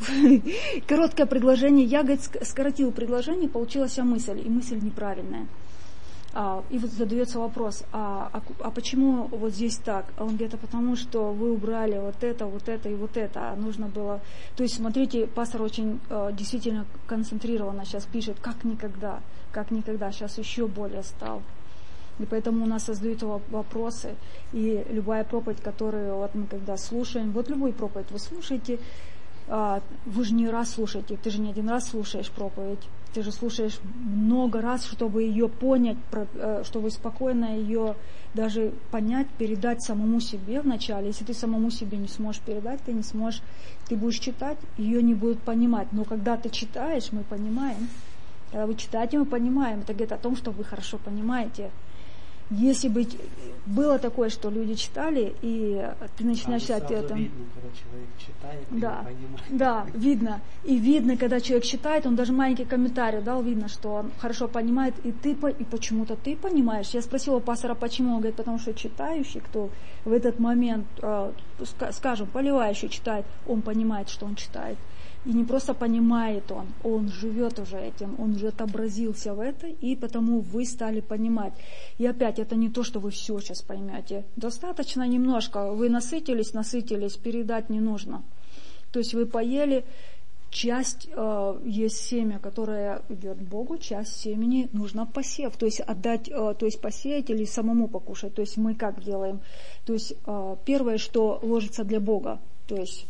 короткое предложение, я, говорит, скоротил предложение, получилась мысль, и мысль неправильная. А, и вот задается вопрос, а, а, а почему вот здесь так? А он говорит, а потому что вы убрали вот это, вот это и вот это. А нужно было... То есть, смотрите, пастор очень э, действительно концентрированно сейчас пишет, как никогда, как никогда, сейчас еще более стал. И поэтому у нас создаются вопросы. И любая проповедь, которую вот мы когда слушаем, вот любую проповедь вы слушаете, э, вы же не раз слушаете, ты же не один раз слушаешь проповедь. Ты же слушаешь много раз, чтобы ее понять, чтобы спокойно ее даже понять, передать самому себе вначале. Если ты самому себе не сможешь передать, ты не сможешь, ты будешь читать, ее не будут понимать. Но когда ты читаешь, мы понимаем. Когда вы читаете, мы понимаем. Это говорит о том, что вы хорошо понимаете. Если бы было такое, что люди читали, и ты начинаешь читать это. Видно, когда человек читает, да, и понимает. Да, видно. И видно, когда человек читает, он даже маленький комментарий дал, видно, что он хорошо понимает, и ты и почему-то ты понимаешь. Я спросила пастора, почему, он говорит, потому что читающий, кто в этот момент, скажем, поливающий читает, он понимает, что он читает. И не просто понимает он, он живет уже этим, он уже отобразился в это, и потому вы стали понимать. И опять, это не то, что вы все сейчас поймете. Достаточно немножко, вы насытились, насытились, передать не нужно. То есть вы поели, часть, э, есть семя, которое идет Богу, часть семени нужно посев, то есть отдать, э, то есть посеять или самому покушать. То есть мы как делаем? То есть э, первое, что ложится для Бога, то есть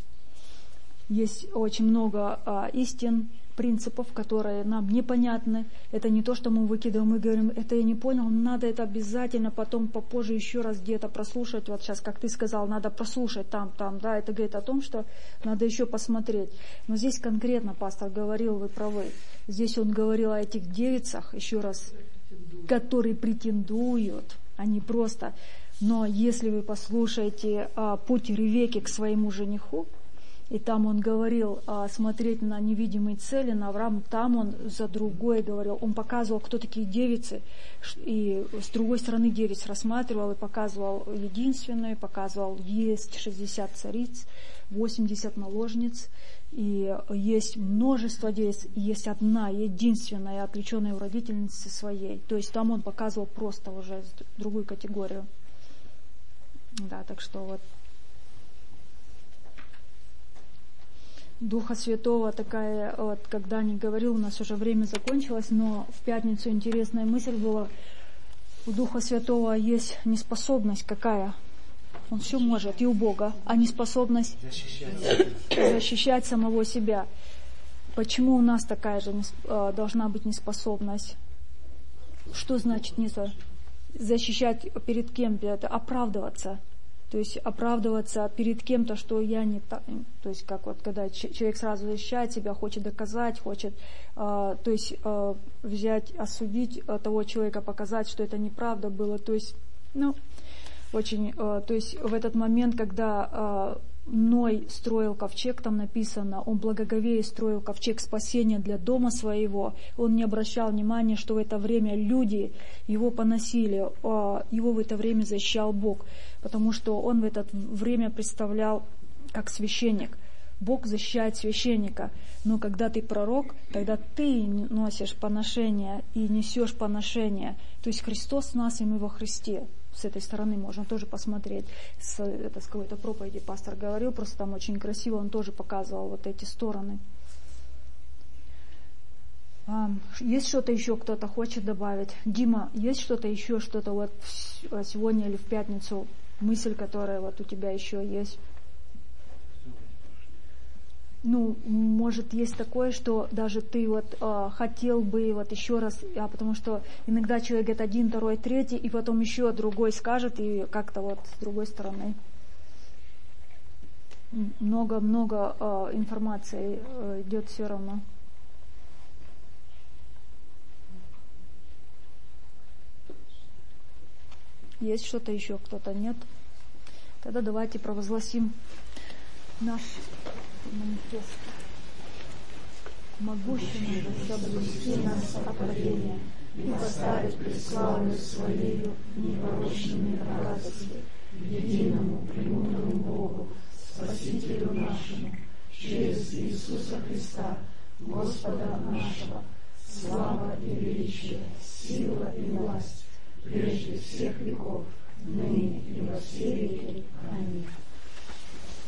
есть очень много а, истин, принципов, которые нам непонятны. Это не то, что мы выкидываем и говорим, это я не понял, надо это обязательно потом попозже еще раз где-то прослушать. Вот сейчас, как ты сказал, надо прослушать там, там, да, это говорит о том, что надо еще посмотреть. Но здесь конкретно пастор говорил, вы правы, здесь он говорил о этих девицах, еще раз, которые претендуют, а не просто. Но если вы послушаете а, путь Ревекки к своему жениху, и там он говорил а, смотреть на невидимые цели, на Авраама, там он за другое говорил. Он показывал, кто такие девицы, и с другой стороны девиц рассматривал и показывал единственную, показывал, есть шестьдесят цариц, восемьдесят наложниц, и есть множество девиц, и есть одна, единственная, отвлеченная у родительницы своей. То есть там он показывал просто уже другую категорию. Да, так что вот. Духа Святого такая, вот, когда не говорил, у нас уже время закончилось, но в пятницу интересная мысль была, у Духа Святого есть неспособность какая? Он все может, и у Бога, а неспособность защищать, защищать самого себя. Почему у нас такая же должна быть неспособность? Что значит не защищать перед кем? Это оправдываться. То То есть оправдываться перед кем-то, что я не так. То есть как вот когда человек сразу защищает себя, хочет доказать, хочет, э, то есть э, взять, осудить того человека, показать, что это неправда было. То есть, ну, очень, э, то есть в этот момент, когда э, Ной строил ковчег, там написано, он благоговея строил ковчег спасения для дома своего. Он не обращал внимания, что в это время люди его поносили, его в это время защищал Бог, потому что он в это время представлял как священник. Бог защищает священника, но когда ты пророк, тогда ты носишь поношение и несешь поношение. То есть Христос в нас, и мы во Христе. С этой стороны можно тоже посмотреть. С, это, с какой-то проповеди пастор говорил, просто там очень красиво он тоже показывал вот эти стороны. А, есть что-то еще, кто-то хочет добавить? Дима, есть что-то еще, что-то вот сегодня или в пятницу, мысль, которая вот у тебя еще есть? Ну, может, есть такое, что даже ты вот э, хотел бы вот еще раз, а потому что иногда человек говорит один, второй, третий, и потом еще другой скажет, и как-то вот с другой стороны много-много э, информации э, идет все равно. Есть что-то еще, кто-то нет? Тогда давайте провозгласим наш манифест. Могущим соблюсти нас от падения и поставить пред славою Своею непорочными радости, единому премудрому Богу, Спасителю нашему, через Иисуса Христа, Господа нашего, слава и величие, сила и власть, прежде всех веков, ныне и во все веки. Аминь.